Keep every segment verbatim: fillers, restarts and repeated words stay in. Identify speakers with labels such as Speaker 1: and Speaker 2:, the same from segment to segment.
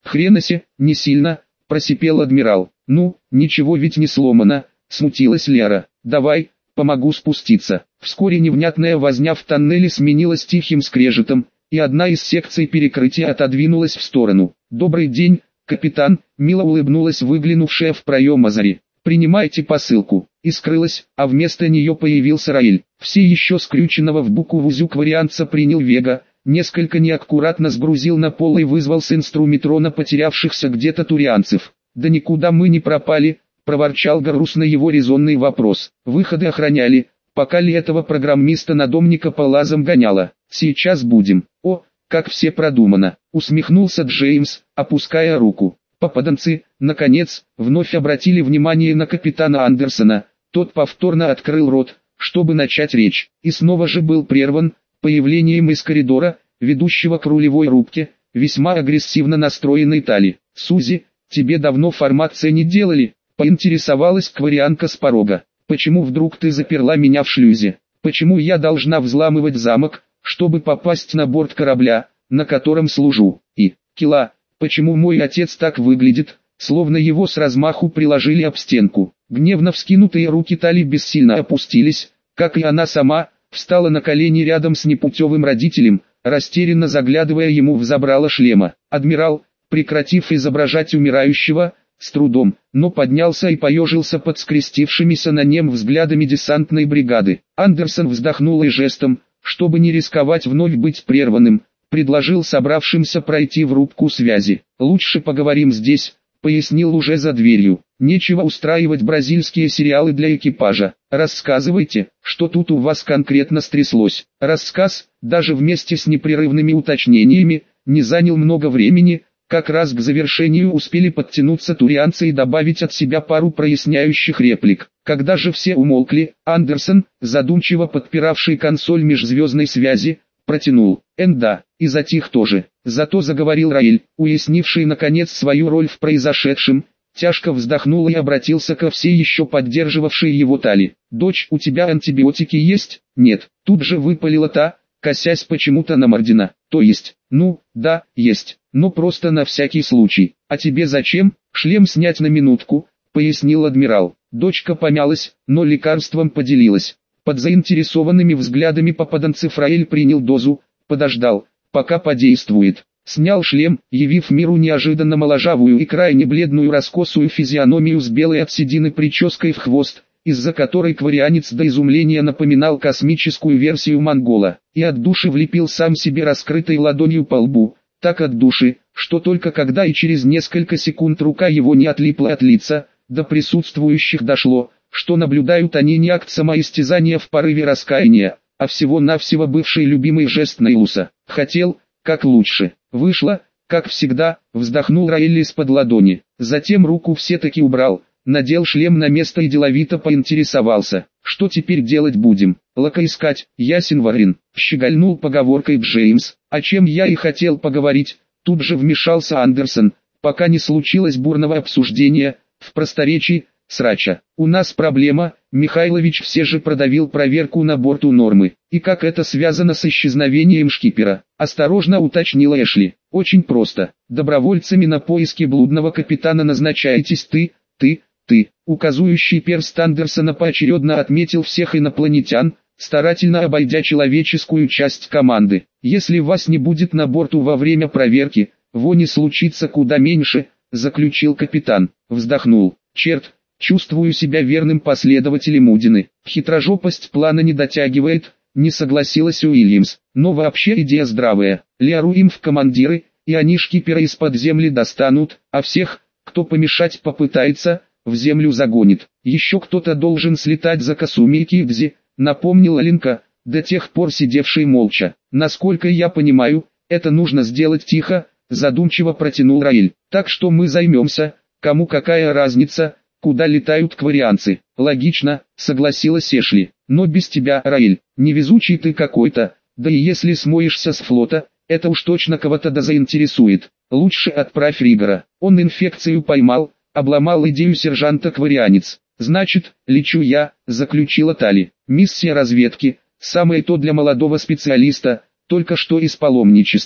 Speaker 1: Хренасе, не сильно, просипел адмирал. Ну, ничего ведь не сломано, смутилась Лера. Давай, помогу спуститься. Вскоре невнятная возня в тоннеле сменилась тихим скрежетом, и одна из секций перекрытия отодвинулась в сторону. «Добрый день, капитан», мило улыбнулась выглянувшая в проем Азари. «Принимайте посылку», и скрылась, а вместо нее появился Раэль. Все еще скрюченного в букву узюк варианца принял Вега, несколько неаккуратно сгрузил на пол и вызвал с инструментрона потерявшихся где-то турианцев. «Да никуда мы не пропали», проворчал Гарус на его резонный вопрос. «Выходы охраняли, пока ли этого программиста-надомника по лазам гоняло. Сейчас будем». «О, как все продумано», усмехнулся Джеймс, опуская руку. Попаданцы, наконец, вновь обратили внимание на капитана Андерсона. Тот повторно открыл рот, чтобы начать речь, и снова же был прерван появлением из коридора, ведущего к рулевой рубке, весьма агрессивно настроенной Тали. «Сузи, тебе давно формация не делали?» — поинтересовалась кварианка с порога. «Почему вдруг ты заперла меня в шлюзе? Почему я должна взламывать замок, чтобы попасть на борт корабля, на котором служу? И, Кила, почему мой отец так выглядит, словно его с размаху приложили об стенку?» Гневно вскинутые руки Тали бессильно опустились, как и она сама, встала на колени рядом с непутевым родителем, растерянно заглядывая ему в забрало шлема. Адмирал, прекратив изображать умирающего, с трудом, но поднялся и поежился под скрестившимися на нем взглядами десантной бригады. Андерсон вздохнул и жестом, чтобы не рисковать вновь быть прерванным, предложил собравшимся пройти в рубку связи. «Лучше поговорим здесь», — пояснил уже за дверью. «Нечего устраивать бразильские сериалы для экипажа. Рассказывайте, что тут у вас конкретно стряслось». Рассказ, даже вместе с непрерывными уточнениями, не занял много времени. Как раз к завершению успели подтянуться турианцы и добавить от себя пару проясняющих реплик. Когда же все умолкли, Андерсон, задумчиво подпиравший консоль межзвездной связи, протянул «Энда», и затих тоже. Зато заговорил Раэль, уяснивший наконец свою роль в произошедшем, тяжко вздохнул и обратился ко всей еще поддерживавшей его Тали. «Дочь, у тебя антибиотики есть?» «Нет», тут же выпалила та, косясь почему-то на Мардина. «То есть, ну, да, есть, но просто на всякий случай. А тебе зачем? Шлем снять на минутку», пояснил адмирал. Дочка помялась, но лекарством поделилась. Под заинтересованными взглядами попаданцев Раэль принял дозу, подождал, пока подействует. Снял шлем, явив миру неожиданно моложавую и крайне бледную раскосую физиономию с белой от седины прической в хвост, из-за которой кварианец до изумления напоминал космическую версию монгола, и от души влепил сам себе раскрытой ладонью по лбу, так от души, что только когда и через несколько секунд рука его не отлипла от лица, до присутствующих дошло, что наблюдают они не акт самоистязания в порыве раскаяния, а всего-навсего бывший любимый жест Нейлуса. Хотел, как лучше. Вышло, как всегда, вздохнул Раэль из-под ладони. Затем руку все-таки убрал, надел шлем на место и деловито поинтересовался. «Что теперь делать будем? Лока искать, ясен Варин», щегольнул поговоркой Джеймс. «О чем я и хотел поговорить», тут же вмешался Андерсон, пока не случилось бурного обсуждения, в просторечии, срача. «У нас проблема», Михайлович все же продавил проверку на борту Нормы. «И как это связано с исчезновением шкипера?» осторожно уточнила Эшли. «Очень просто. Добровольцами на поиски блудного капитана назначаетесь ты, ты, ты». Указующий перст Андерсона поочередно отметил всех инопланетян, старательно обойдя человеческую часть команды. «Если вас не будет на борту во время проверки, вони случится куда меньше», заключил капитан. Вздохнул. «Черт, чувствую себя верным последователем Удины. Хитрожопость плана не дотягивает», не согласилась Уильямс. «Но вообще идея здравая. Ляру им в командиры, и они шкипера из-под земли достанут, а всех, кто помешать попытается, в землю загонит. Еще кто-то должен слетать за Касуми и Кидзи», напомнила Линка, до тех пор сидевший молча. «Насколько я понимаю, это нужно сделать тихо», задумчиво протянул Раэль. «Так что мы займемся, кому какая разница, куда летают кварианцы». «Логично», согласилась Эшли. «Но без тебя, Раэль, невезучий ты какой-то, да и если смоешься с флота, это уж точно кого-то да заинтересует. Лучше отправь Ригора. Он инфекцию поймал, обломал идею сержанта кварианец». «Значит, лечу я», заключила Тали. «Миссия разведки, самое то для молодого специалиста, только что из паломничества. К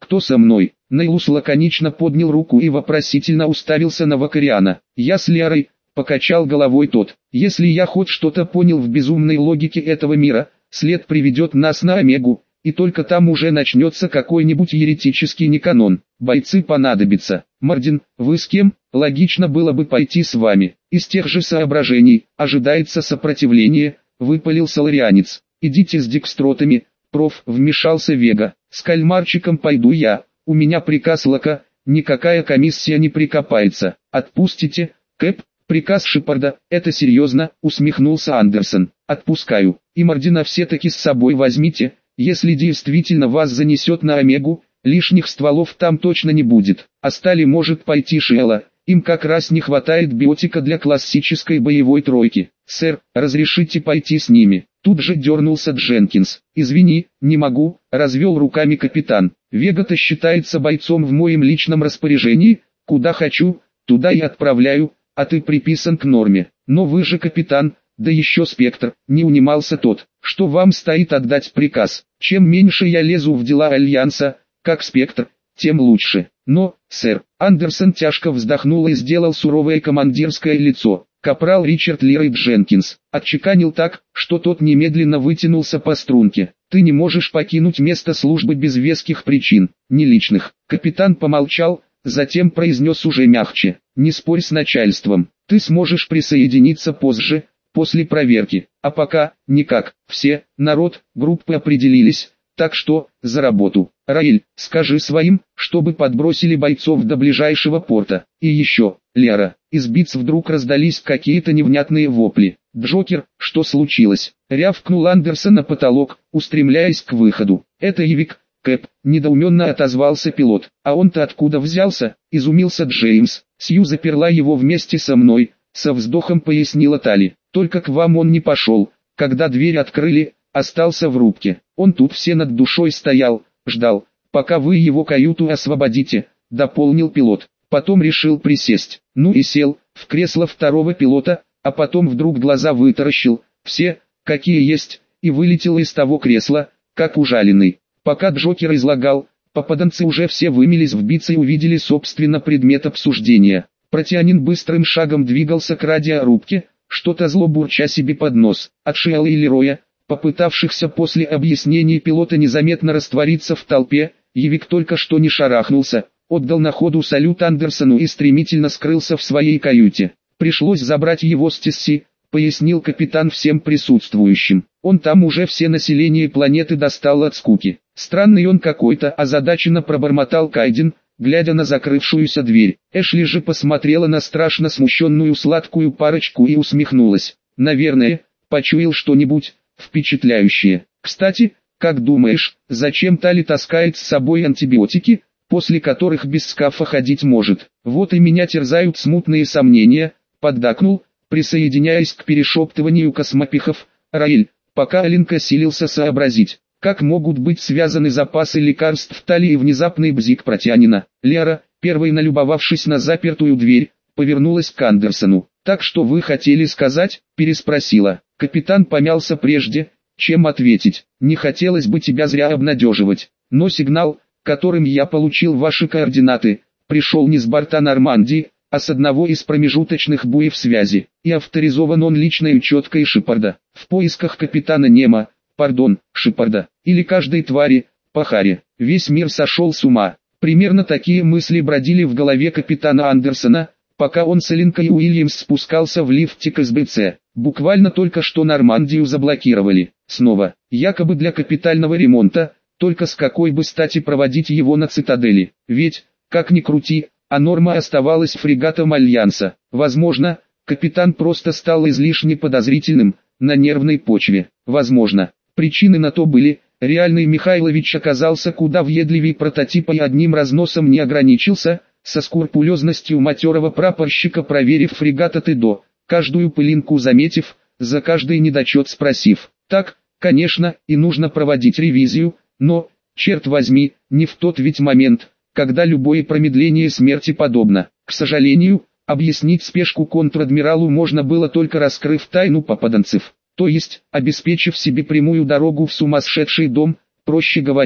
Speaker 1: «Кто со мной?» Нейлус лаконично поднял руку и вопросительно уставился на Вакариана. «Я с Лиарой», — покачал головой тот. «Если я хоть что-то понял в безумной логике этого мира, след приведет нас на Омегу, и только там уже начнется какой-нибудь еретический неканон. Бойцы понадобятся. Мардин, вы с кем? Логично было бы пойти с вами. Из тех же соображений, ожидается сопротивление», — выпалил соларианец. «Идите с декстротами, проф», — вмешался Вега. «С кальмарчиком пойду я, у меня приказ Лока, никакая комиссия не прикопается. Отпустите, Кэп?» «Приказ Шепарда, это серьезно», — усмехнулся Андерсон. «Отпускаю, и Мардина все-таки с собой возьмите, если действительно вас занесет на Омегу, лишних стволов там точно не будет. А Стали может пойти Шелла, им как раз не хватает биотика для классической боевой тройки. Сэр, разрешите пойти с ними?» Тут же дернулся Дженкинс. «Извини, не могу», — развел руками капитан. «Вега-то считается бойцом в моем личном распоряжении, куда хочу, туда и отправляю, а ты приписан к норме. Но вы же капитан, да еще Спектр», — не унимался тот. «Что вам стоит отдать приказ? Чем меньше я лезу в дела Альянса, как Спектр, тем лучше. Но, сэр», — Андерсон тяжко вздохнул и сделал суровое командирское лицо. Капрал Ричард Лирой Дженкинс отчеканил так, что тот немедленно вытянулся по струнке. «Ты не можешь покинуть место службы без веских причин, не личных». Капитан помолчал, затем произнес уже мягче: «Не спорь с начальством, ты сможешь присоединиться позже, после проверки, а пока, никак. Все, народ, группы определились, так что, за работу. Раэль, скажи своим, чтобы подбросили бойцов до ближайшего порта. И еще, Лиара». Из биц вдруг раздались какие-то невнятные вопли. «Джокер, что случилось?» — рявкнул Андерсон на потолок, устремляясь к выходу. «Это Ивик, Кэп», — недоуменно отозвался пилот. «А он-то откуда взялся?» — изумился Джеймс. «Сью заперла его вместе со мной», — со вздохом пояснила Тали. «Только к вам он не пошел. Когда дверь открыли, остался в рубке. Он тут все над душой стоял, ждал, пока вы его каюту освободите», — дополнил пилот. Потом решил присесть. Ну и сел в кресло второго пилота, а потом вдруг глаза вытаращил, все, какие есть, и вылетел из того кресла, как ужаленный. Пока Джокер излагал, попаданцы уже все вымились в бице и увидели собственно предмет обсуждения. Протеанин быстрым шагом двигался к радиорубке, что-то зло бурча себе под нос. От Шиала и Лероя, попытавшихся после объяснений пилота незаметно раствориться в толпе, Евик только что не шарахнулся, отдал на ходу салют Андерсону и стремительно скрылся в своей каюте. «Пришлось забрать его с Тесси», — пояснил капитан всем присутствующим. «Он там уже все население планеты достал от скуки. Странный он какой-то», — озадаченно пробормотал Кайден, глядя на закрывшуюся дверь. Эшли же посмотрела на страшно смущенную сладкую парочку и усмехнулась. «Наверное, почуял что-нибудь впечатляющее. Кстати, как думаешь, зачем Тали таскает с собой антибиотики, после которых без скафа ходить может?» «Вот и меня терзают смутные сомнения», — поддакнул, присоединяясь к перешептыванию космопихов, Раэль, пока Алинка силился сообразить, как могут быть связаны запасы лекарств Тали и внезапный бзик Протеанина. Лиара, первой налюбовавшись на запертую дверь, повернулась к Андерсону. «Так что вы хотели сказать?» — переспросила. Капитан помялся прежде, чем ответить. «Не хотелось бы тебя зря обнадеживать, но сигнал, которым я получил ваши координаты, пришел не с борта Нормандии, а с одного из промежуточных буев связи, и авторизован он личной учеткой Шепарда. В поисках капитана Немо, пардон, Шепарда, или каждой твари, пахаре, весь мир сошел с ума». Примерно такие мысли бродили в голове капитана Андерсона, пока он с Элинкой Уильямс спускался в лифте к эс бэ цэ. Буквально только что Нормандию заблокировали. Снова, якобы для капитального ремонта, только с какой бы стати проводить его на цитадели? Ведь, как ни крути, а Норма оставалась фрегатом Альянса. Возможно, капитан просто стал излишне подозрительным, на нервной почве. Возможно, причины на то были. Реальный Михайлович оказался куда въедливее прототипа и одним разносом не ограничился, со скрупулезностью матерого прапорщика проверив фрегат от и до, каждую пылинку заметив, за каждый недочет спросив. Так, конечно, и нужно проводить ревизию, но, черт возьми, не в тот ведь момент, когда любое промедление смерти подобно. К сожалению, объяснить спешку контр-адмиралу можно было только раскрыв тайну попаданцев, то есть, обеспечив себе прямую дорогу в сумасшедший дом, проще говоря.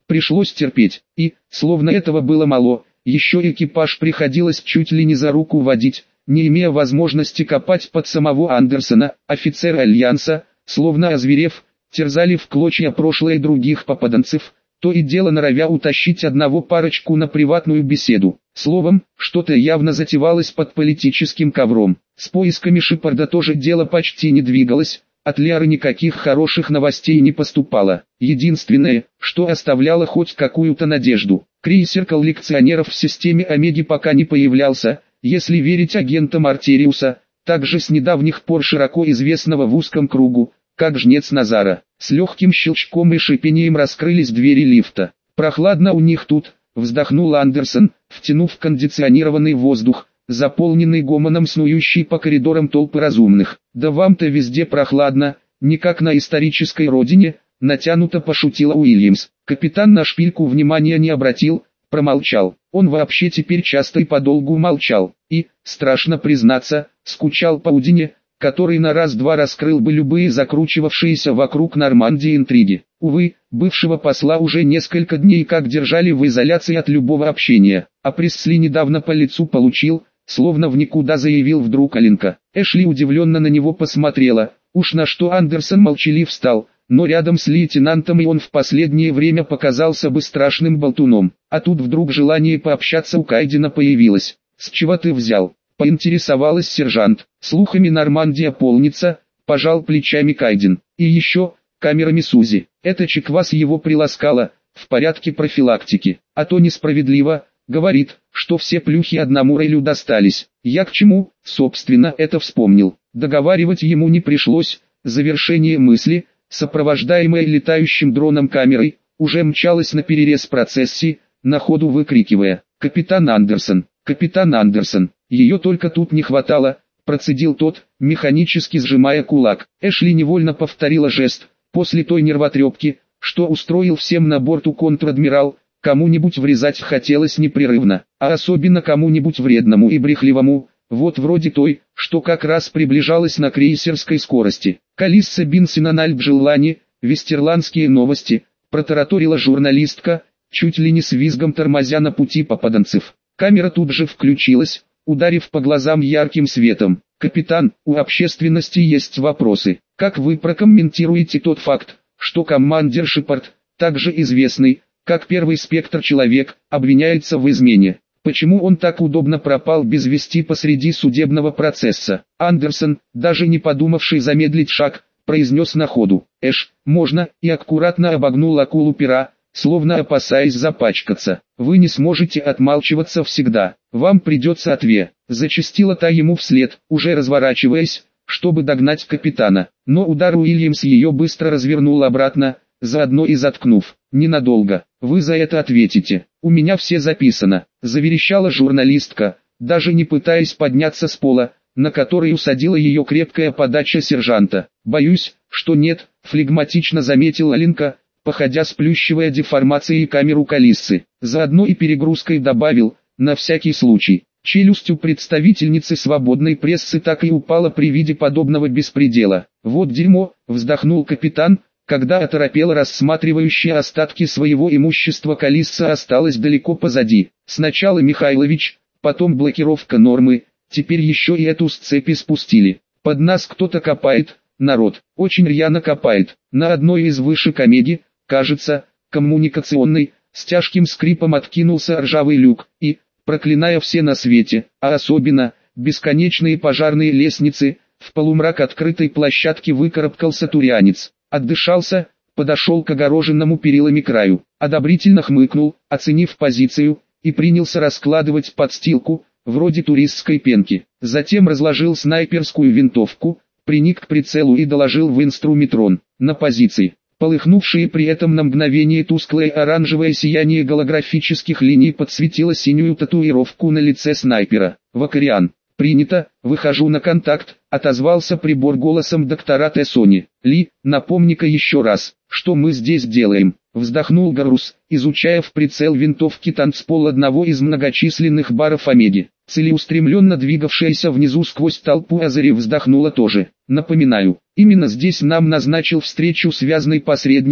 Speaker 1: Пришлось терпеть, и, словно этого было мало, еще экипаж приходилось чуть ли не за руку водить, не имея возможности копать под самого Андерсона. Офицеры Альянса, словно озверев, терзали в клочья прошлое других попаданцев, то и дело норовя утащить одного парочку на приватную беседу. Словом, что-то явно затевалось под политическим ковром. С поисками Шепарда тоже дело почти не двигалось, от Лиары никаких хороших новостей не поступало. Единственное, что оставляло хоть какую-то надежду, крейсер коллекционеров в системе Омеги пока не появлялся, если верить агентам Артериуса, также с недавних пор широко известного в узком кругу, как жнец Назара. С легким щелчком и шипением раскрылись двери лифта. «Прохладно у них тут», — вздохнул Андерсон, втянув кондиционированный воздух, заполненный гомоном снующей по коридорам толпы разумных. «Да вам-то везде прохладно, не как на исторической родине», — натянуто пошутила Уильямс. Капитан на шпильку внимания не обратил, промолчал. Он вообще теперь часто и подолгу молчал, и, страшно признаться, скучал по Удине, который на раз-два раскрыл бы любые закручивавшиеся вокруг Нормандии интриги. Увы, бывшего посла уже несколько дней как держали в изоляции от любого общения, а Пресли недавно по лицу получил, словно в никуда заявил вдруг Алинка. Эшли удивленно на него посмотрела, уж на что Андерсон молчалив встал, но рядом с лейтенантом и он в последнее время показался бы страшным болтуном, а тут вдруг желание пообщаться у Кайдена появилось. «С чего ты взял?» — поинтересовалась сержант. «Слухами Нормандия полнится», — пожал плечами Кайден. «И еще, камерами Сузи. Эта чеквас его приласкала, в порядке профилактики. А то несправедливо, говорит, что все плюхи одному Рейлю достались. Я к чему, собственно, это вспомнил». Договаривать ему не пришлось, завершение мысли, сопровождаемая летающим дроном камерой, уже мчалась на перерез процессии, на ходу выкрикивая: «Капитан Андерсон! Капитан Андерсон!» Ее только тут не хватало, процедил тот, механически сжимая кулак. Эшли невольно повторила жест, после той нервотрепки, что устроил всем на борту контр-адмирал, кому-нибудь врезать хотелось непрерывно, а особенно кому-нибудь вредному и брехливому, вот вроде той, что как раз приближалась на крейсерской скорости. Калисса Бинсинаналь Бжеллани, Вестерландские новости, протараторила журналистка, чуть ли не с визгом тормозя на пути попаданцев. Камера тут же включилась, ударив по глазам ярким светом. «Капитан, у общественности есть вопросы. Как вы прокомментируете тот факт, что командир Шепард, также известный, как первый спектр-человек, обвиняется в измене? Почему он так удобно пропал без вести посреди судебного процесса?» Андерсон, даже не подумавший замедлить шаг, произнес на ходу: «Эш, можно», и аккуратно обогнул акулу пера, словно опасаясь запачкаться. «Вы не сможете отмалчиваться всегда, вам придется отве». Зачастила та ему вслед, уже разворачиваясь, чтобы догнать капитана. Но удар Уильямс ее быстро развернул обратно, заодно и заткнув. «Ненадолго, вы за это ответите, у меня все записано», — заверещала журналистка, даже не пытаясь подняться с пола, на который усадила ее крепкая подача сержанта. «Боюсь, что нет», — флегматично заметила Алинка, походя сплющивая деформацией камеру Калиссы. Заодно и перегрузкой добавил, на всякий случай. Челюсть у представительницы свободной прессы так и упала при виде подобного беспредела. «Вот дерьмо», — вздохнул капитан, когда оторопела рассматривающая остатки своего имущества Калисса осталась далеко позади. Сначала Михайлович, потом блокировка Нормы, теперь еще и эту с цепи спустили. Под нас кто-то копает, народ, очень рьяно копает. На одной из вышек Омеги, кажется, коммуникационной, с тяжким скрипом откинулся ржавый люк, и, проклиная все на свете, а особенно, бесконечные пожарные лестницы, в полумрак открытой площадки выкарабкался турианец. Отдышался, подошел к огороженному перилами краю, одобрительно хмыкнул, оценив позицию, и принялся раскладывать подстилку, вроде туристской пенки. Затем разложил снайперскую винтовку, приник к прицелу и доложил в инструментрон: «На позиции». Полыхнувшее при этом на мгновение тусклое оранжевое сияние голографических линий подсветило синюю татуировку на лице снайпера. «Вакариан». «Принято, выхожу на контакт», — отозвался прибор голосом доктора Тессони. «Ли, напомни-ка еще раз, что мы здесь делаем», — вздохнул Гарус, изучая в прицел винтовки танцпол одного из многочисленных баров Омеги. Целеустремленно двигавшаяся внизу сквозь толпу Азари вздохнула тоже. «Напоминаю, именно здесь нам назначил встречу связной посредника,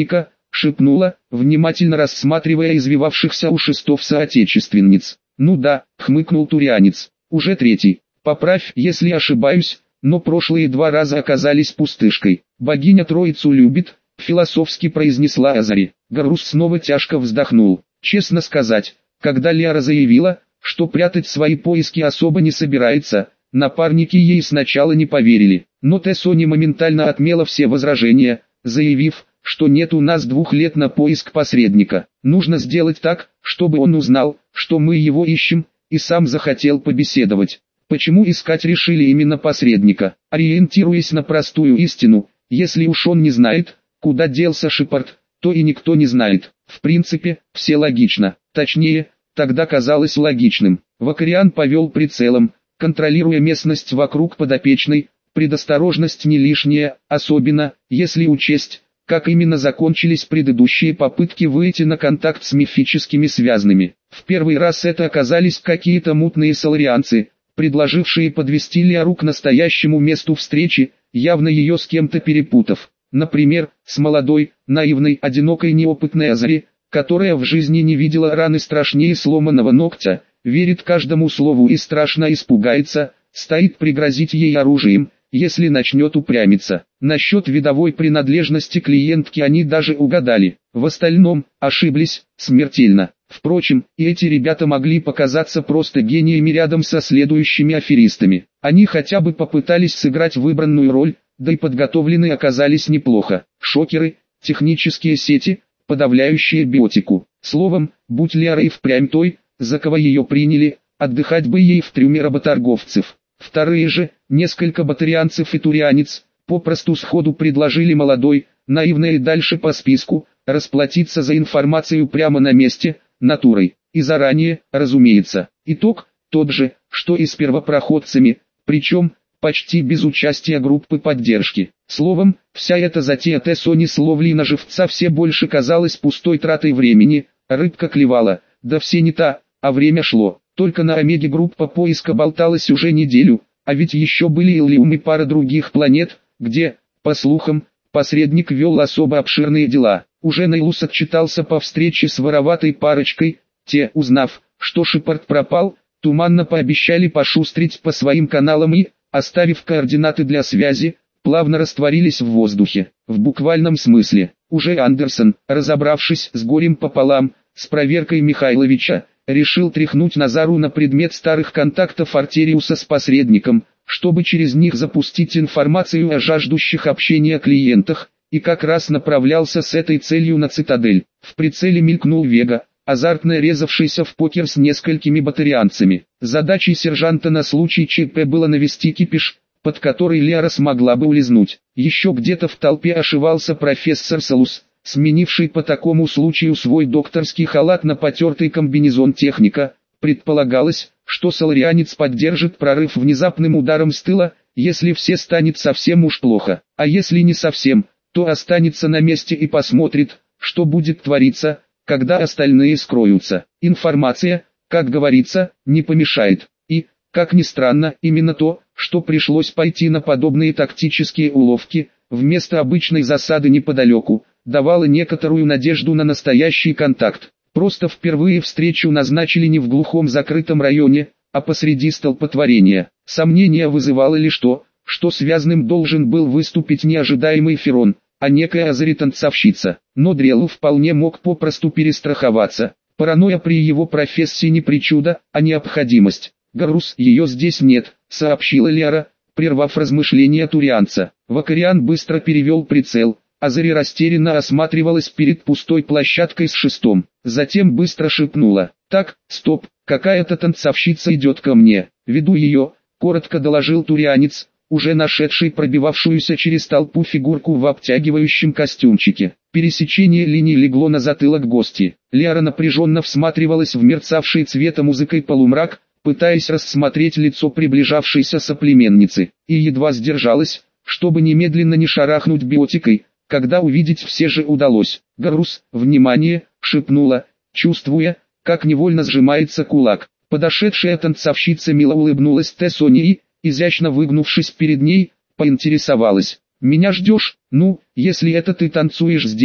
Speaker 1: шепнула, внимательно рассматривая извивавшихся у шестов соотечественниц. «Ну да», — хмыкнул турианец, — «уже третий. Поправь, если ошибаюсь, но прошлые два раза оказались пустышкой. Богиня Троицу любит», — философски произнесла Азари. Гарус снова тяжко вздохнул. Честно сказать, когда Лиара заявила, что прятать свои поиски особо не собирается, напарники ей сначала не поверили. Но Тессони моментально отмела все возражения, заявив, что нет у нас двух лет на поиск посредника. Нужно сделать так, чтобы он узнал, что мы его ищем, и сам захотел побеседовать. Почему искать решили именно посредника? Ориентируясь на простую истину, если уж он не знает, куда делся Шепард, то и никто не знает. В принципе, все логично. Точнее, тогда казалось логичным. Вакариан повел прицелом, контролируя местность вокруг подопечной. Предосторожность не лишняя, особенно, если учесть, как именно закончились предыдущие попытки выйти на контакт с мифическими связанными. В первый раз это оказались какие-то мутные соларианцы, предложившие подвести Лиару к настоящему месту встречи, явно ее с кем-то перепутав. Например, с молодой, наивной, одинокой неопытной Азари, которая в жизни не видела раны страшнее сломанного ногтя, верит каждому слову и страшно испугается, стоит пригрозить ей оружием, если начнет упрямиться. Насчет видовой принадлежности клиентки они даже угадали, в остальном ошиблись смертельно. Впрочем, и эти ребята могли показаться просто гениями рядом со следующими аферистами. Они хотя бы попытались сыграть выбранную роль, да и подготовлены оказались неплохо. Шокеры, технические сети, подавляющие биотику. Словом, будь Лиара и впрямь той, за кого ее приняли, отдыхать бы ей в трюме работорговцев. Вторые же, несколько батарианцев и турианец, попросту сходу предложили молодой, наивной и дальше по списку, расплатиться за информацию прямо на месте, натурой. И заранее, разумеется. Итог тот же, что и с первопроходцами, причем почти без участия группы поддержки. Словом, вся эта затея Тессони с ловлей на живца все больше казалась пустой тратой времени, рыбка клевала, да все не та, а время шло. Только на Омеге группа поиска болталась уже неделю, а ведь еще были Иллиум и пара других планет, где, по слухам, посредник вел особо обширные дела. Уже Нейлус отчитался по встрече с вороватой парочкой, те, узнав, что Шепард пропал, туманно пообещали пошустрить по своим каналам и, оставив координаты для связи, плавно растворились в воздухе. В буквальном смысле, уже Андерсон, разобравшись с горем пополам, с проверкой Михайловича, решил тряхнуть Назару на предмет старых контактов Артериуса с посредником, чтобы через них запустить информацию о жаждущих общения клиентах, и как раз направлялся с этой целью на цитадель. В прицеле мелькнул Вега, азартно резавшийся в покер с несколькими батарианцами. Задачей сержанта на случай ЧП было навести кипиш, под который Лиара смогла бы улизнуть. Еще где-то в толпе ошивался профессор Салус, сменивший по такому случаю свой докторский халат на потертый комбинезон техника. Предполагалось, что соларианец поддержит прорыв внезапным ударом с тыла, если все станет совсем уж плохо. А если не совсем, то останется на месте и посмотрит, что будет твориться, когда остальные скроются. Информация, как говорится, не помешает. И, как ни странно, именно то, что пришлось пойти на подобные тактические уловки, вместо обычной засады неподалеку, давало некоторую надежду на настоящий контакт. Просто впервые встречу назначили не в глухом закрытом районе, а посреди столпотворения. Сомнения вызывало лишь то, что связанным должен был выступить не ожидаемый Ферон, а некая Азари-танцовщица. Но Дрелу вполне мог попросту перестраховаться. Паранойя при его профессии не причуда, а необходимость. «Гарус, ее здесь нет», — сообщила Лиара, прервав размышления турианца. Вакариан быстро перевел прицел. Азари растерянно осматривалась перед пустой площадкой с шестом. Затем быстро шепнула: «Так, стоп, какая-то танцовщица идет ко мне. Веду ее», — коротко доложил турианец, уже нашедший пробивавшуюся через толпу фигурку в обтягивающем костюмчике. Пересечение линий легло на затылок гости. Лиара напряженно всматривалась в мерцавший цвета музыкой полумрак, пытаясь рассмотреть лицо приближавшейся соплеменницы, и едва сдержалась, чтобы немедленно не шарахнуть биотикой, когда увидеть все же удалось. «Гарус, внимание!» — шепнула, чувствуя, как невольно сжимается кулак. Подошедшая танцовщица мило улыбнулась Тессони и, изящно выгнувшись перед ней, поинтересовалась: «Меня ждешь? Ну, если это ты танцуешь здесь,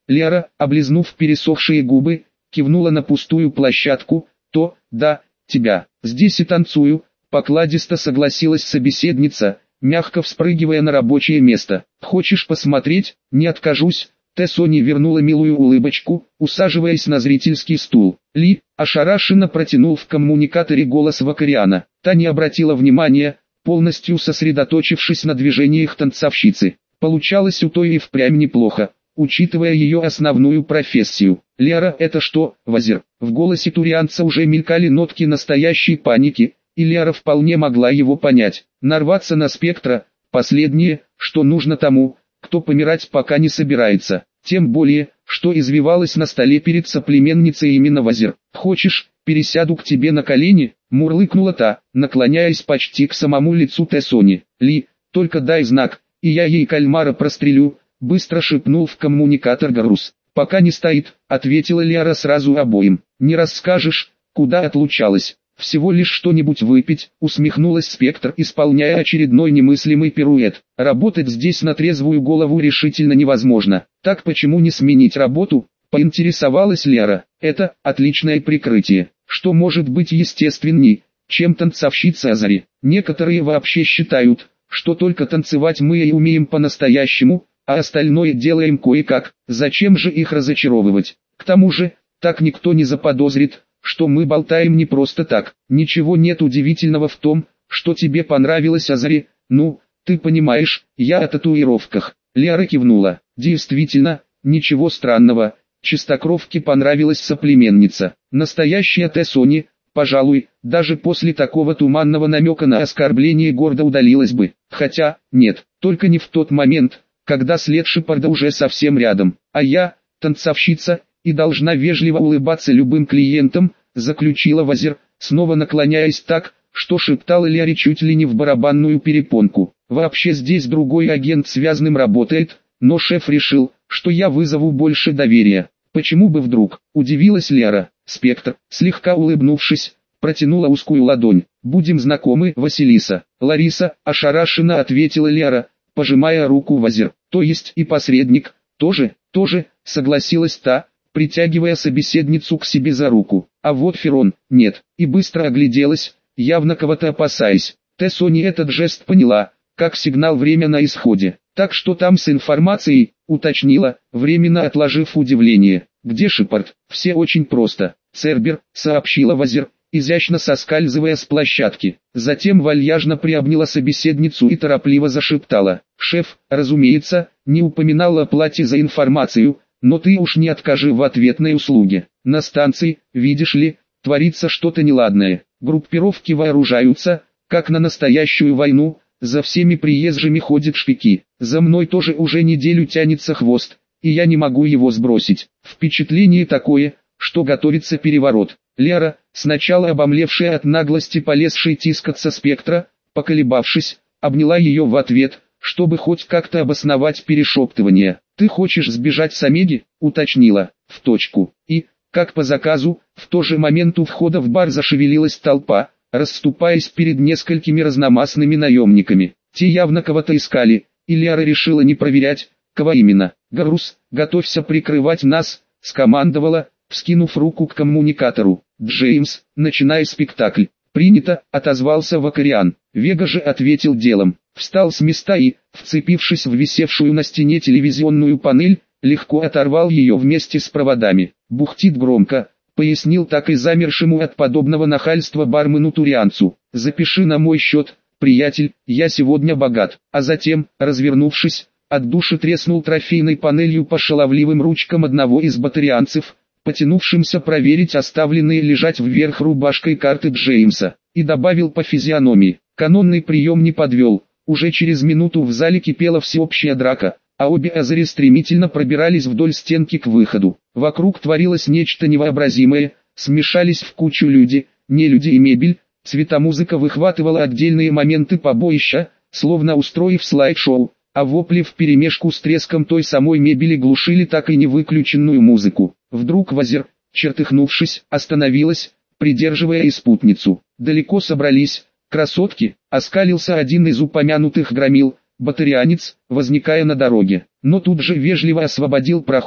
Speaker 1: Лера, облизнув пересохшие губы, кивнула на пустую площадку. То, да, тебя. Здесь и танцую, покладисто согласилась собеседница, мягко вспрыгивая на рабочее место. Хочешь посмотреть? Не откажусь. Тессони вернула милую улыбочку, усаживаясь на зрительский стул. Ли ошарашенно протянул в коммуникаторе голос Вакариана. Та не обратила внимания, полностью сосредоточившись на движениях танцовщицы. Получалось у той и впрямь неплохо, учитывая ее основную профессию. «Лера, это что, Вазир?» В голосе турианца уже мелькали нотки настоящей паники, и Лера вполне могла его понять. Нарваться на спектра – последнее, что нужно тому, кто помирать пока не собирается. Тем более, что извивалась на столе перед соплеменницей именно Вазир. «Хочешь, пересяду к тебе на колени?» – мурлыкнула та, наклоняясь почти к самому лицу Тессони. «Ли, только дай знак, и я ей кальмара прострелю», – быстро шепнул в коммуникатор Гарус. «Пока не стоит», – ответила Лера сразу обоим. «Не расскажешь, куда отлучалась?» «Всего лишь что-нибудь выпить», — усмехнулась Спектр, исполняя очередной немыслимый пируэт. «Работать здесь на трезвую голову решительно невозможно. Так почему не сменить работу?» — поинтересовалась Лера. «Это отличное прикрытие. Что может быть естественней, чем танцовщица Азари? Некоторые вообще считают, что только танцевать мы и умеем по-настоящему, а остальное делаем кое-как. Зачем же их разочаровывать? К тому же, так никто не заподозрит, что мы болтаем не просто так. Ничего нет удивительного в том, что тебе понравилось Азари. Ну, ты понимаешь, я о татуировках». Лера кивнула. Действительно, ничего странного. Чистокровке понравилась соплеменница. Настоящая Тессони, пожалуй, даже после такого туманного намека на оскорбление гордо удалилась бы. Хотя, нет, только не в тот момент, когда след Шепарда уже совсем рядом. А я, танцовщица, и должна вежливо улыбаться любым клиентам, заключила Вазир, снова наклоняясь так, что шептала Лере чуть ли не в барабанную перепонку. «Вообще здесь другой агент связным работает, но шеф решил, что я вызову больше доверия. Почему бы вдруг?» – удивилась Лера. Спектр, слегка улыбнувшись, протянула узкую ладонь. «Будем знакомы, Василиса». «Лариса», – ошарашенно ответила Лера, пожимая руку Вазир. «То есть и посредник, тоже, тоже», – согласилась та, притягивая собеседницу к себе за руку. А вот Ферон, нет, и быстро огляделась, явно кого-то опасаясь. Тессони этот жест поняла, как сигнал «время на исходе». «Так что там с информацией?» — уточнила, временно отложив удивление. «Где Шепард?» «Все очень просто. Цербер», — сообщила Вазир, изящно соскальзывая с площадки. Затем вальяжно приобняла собеседницу и торопливо зашептала. «Шеф, разумеется, не упоминал о плате за информацию, но ты уж не откажи в ответной услуге. На станции, видишь ли, творится что-то неладное. Группировки вооружаются, как на настоящую войну, за всеми приезжими ходят шпики. За мной тоже уже неделю тянется хвост, и я не могу его сбросить. Впечатление такое, что готовится переворот». Лера, сначала обомлевшая от наглости полезшей тискаться Спектра, поколебавшись, обняла ее в ответ, чтобы хоть как-то обосновать перешептывание. «Ты хочешь сбежать с Омеги?» — уточнила. «В точку». И, как по заказу, в тот же момент у входа в бар зашевелилась толпа, расступаясь перед несколькими разномастными наемниками. Те явно кого-то искали, и Лера решила не проверять, кого именно. «Гарус, готовься прикрывать нас», — скомандовала, вскинув руку к коммуникатору. «Джеймс, начинай спектакль». «Принято», — отозвался Вакариан. Вега же ответил делом. Встал с места и, вцепившись в висевшую на стене телевизионную панель, легко оторвал ее вместе с проводами. «Бухтит громко», — пояснил так и замершему от подобного нахальства бармену-турианцу. «Запиши на мой счет, приятель, я сегодня богат». А затем, развернувшись, от души треснул трофейной панелью по шаловливым ручкам одного из батарианцев, потянувшимся проверить оставленные лежать вверх рубашкой карты Джеймса, и добавил по физиономии. Канонный прием не подвел. Уже через минуту в зале кипела всеобщая драка, а обе Азари стремительно пробирались вдоль стенки к выходу. Вокруг творилось нечто невообразимое, смешались в кучу люди, нелюди и мебель, цветомузыка выхватывала отдельные моменты побоища, словно устроив слайд-шоу, а вопли вперемешку с треском той самой мебели глушили так и не выключенную музыку. Вдруг Вазир, чертыхнувшись, остановилась, придерживая и спутницу. «Далеко собрались, красотки», — оскалился один из упомянутых громил, батарианец, возникая на дороге. Но тут же вежливо освободил проход,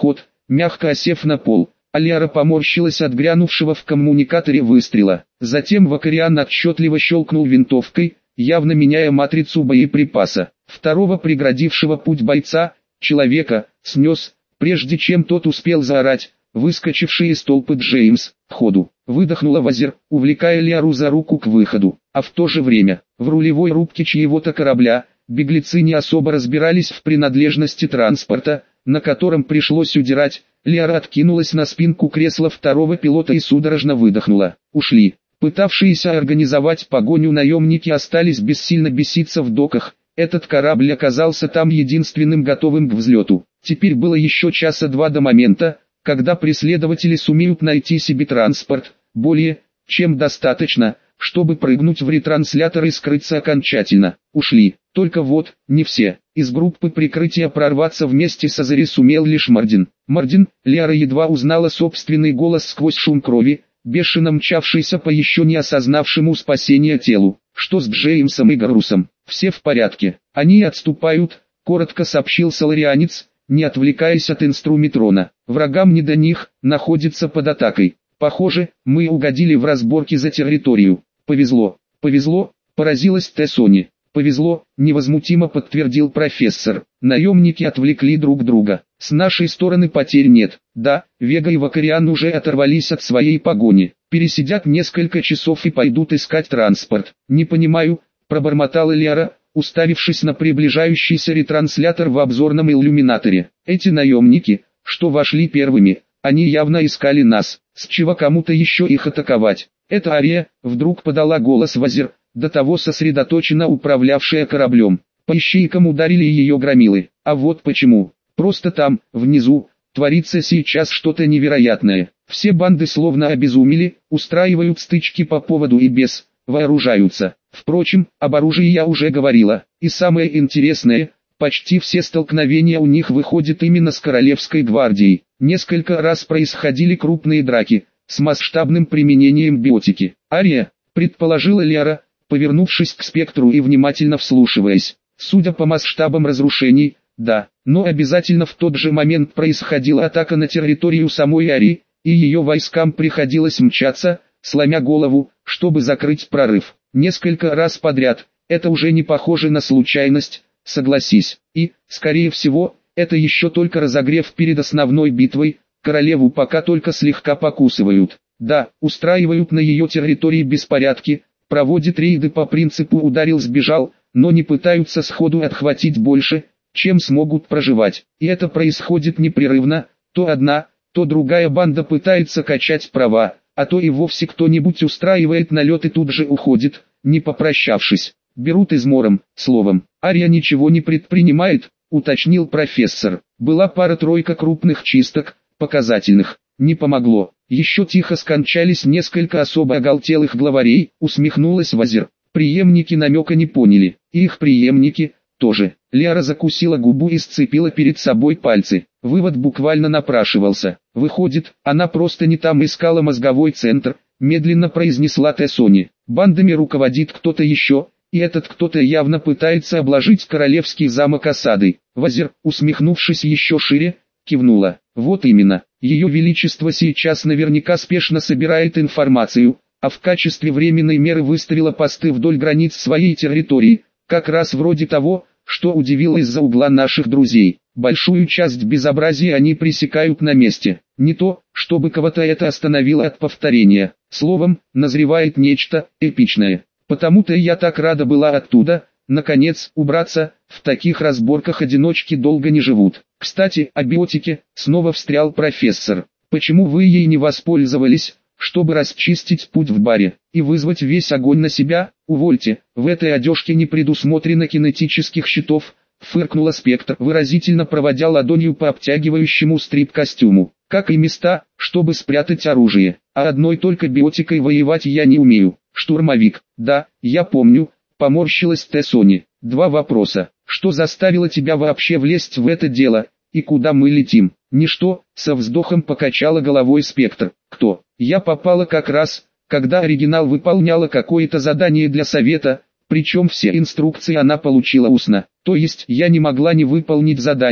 Speaker 1: мягко осев на пол. Алиара поморщилась от грянувшего в коммуникаторе выстрела. Затем Вакариан отчетливо щелкнул винтовкой, явно меняя матрицу боеприпаса. Второго преградившего путь бойца, человека, снес, прежде чем тот успел заорать, выскочивший из толпы Джеймс, ходу. Выдохнула Вазир, увлекая Лиару за руку к выходу. А в то же время, в рулевой рубке чьего-то корабля, беглецы не особо разбирались в принадлежности транспорта, на котором пришлось удирать. Лиара откинулась на спинку кресла второго пилота и судорожно выдохнула. Ушли. Пытавшиеся организовать погоню наемники остались бессильно беситься в доках. Этот корабль оказался там единственным готовым к взлету. Теперь было еще часа два до момента, когда преследователи сумеют найти себе транспорт, более чем достаточно, чтобы прыгнуть в ретранслятор и скрыться окончательно. Ушли. Только вот, не все. Из группы прикрытия прорваться вместе с Азари сумел лишь Мардин. Мардин, Лиара едва узнала собственный голос сквозь шум крови, бешено мчавшийся по еще не осознавшему спасения телу. Что с Джеймсом и Гарусом? Все в порядке. Они отступают, коротко сообщил соларианец, не отвлекаясь от инструмитрона. Врагам не до них, находится под атакой. Похоже, мы угодили в разборке за территорию. Повезло. Повезло, поразилась Тессони. Повезло, невозмутимо подтвердил профессор. Наемники отвлекли друг друга. С нашей стороны потерь нет. Да, Вега и Вакариан уже оторвались от своей погони. Пересидят несколько часов и пойдут искать транспорт. Не понимаю, пробормотала Лиара, уставившись на приближающийся ретранслятор в обзорном иллюминаторе. Эти наемники, что вошли первыми, они явно искали нас. С чего кому-то еще их атаковать? Это Ария, вдруг подала голос Вазир, до того сосредоточенно управлявшая кораблем. По ищейкам ударили ее громилы. А вот почему. Просто там, внизу, творится сейчас что-то невероятное. Все банды словно обезумели, устраивают стычки по поводу и без, вооружаются. Впрочем, об оружии я уже говорила. И самое интересное, почти все столкновения у них выходят именно с Королевской гвардией. Несколько раз происходили крупные драки, с масштабным применением биотики. Ария, предположила Лиара, повернувшись к спектру и внимательно вслушиваясь. Судя по масштабам разрушений, да, но обязательно в тот же момент происходила атака на территорию самой Арии, и ее войскам приходилось мчаться, сломя голову, чтобы закрыть прорыв. Несколько раз подряд, это уже не похоже на случайность, согласись. И, скорее всего, это еще только разогрев перед основной битвой, королеву пока только слегка покусывают. Да, устраивают на ее территории беспорядки, проводят рейды по принципу ударил-сбежал, но не пытаются сходу отхватить больше, чем смогут проживать. И это происходит непрерывно, то одна, то другая банда пытается качать права, а то и вовсе кто-нибудь устраивает налет и тут же уходит, не попрощавшись. Берут измором, словом. Ария ничего не предпринимает, уточнил профессор. Была пара-тройка крупных чисток, показательных. Не помогло. Еще тихо скончались несколько особо оголтелых главарей, усмехнулась Вазир. Преемники намека не поняли. И их преемники тоже. Лиара закусила губу и сцепила перед собой пальцы. Вывод буквально напрашивался. Выходит, она просто не там искала мозговой центр, медленно произнесла Тессони. Бандами руководит кто-то еще, и этот кто-то явно пытается обложить королевский замок осадой. Вазир, усмехнувшись еще шире, кивнула. Вот именно, ее величество сейчас наверняка спешно собирает информацию, а в качестве временной меры выставила посты вдоль границ своей территории, как раз вроде того, что удивило из-за угла наших друзей. Большую часть безобразия они пресекают на месте. Не то, чтобы кого-то это остановило от повторения. Словом, назревает нечто эпичное. Потому-то я так рада была оттуда, наконец, убраться. В таких разборках одиночки долго не живут. Кстати, о биотике, снова встрял профессор. Почему вы ей не воспользовались, чтобы расчистить путь в баре, и вызвать весь огонь на себя? Увольте, в этой одежке не предусмотрено кинетических щитов, фыркнула Спектр, выразительно проводя ладонью по обтягивающему стрип-костюму. Как и места, чтобы спрятать оружие, а одной только биотикой воевать я не умею. Штурмовик, да, я помню, поморщилась Тессони. Два вопроса. Что заставило тебя вообще влезть в это дело, и куда мы летим? Ничто, со вздохом покачала головой Спектр. Кто? Я попала как раз, когда оригинал выполняла какое-то задание для совета, причем все инструкции она получила устно. То есть я не могла не выполнить задание,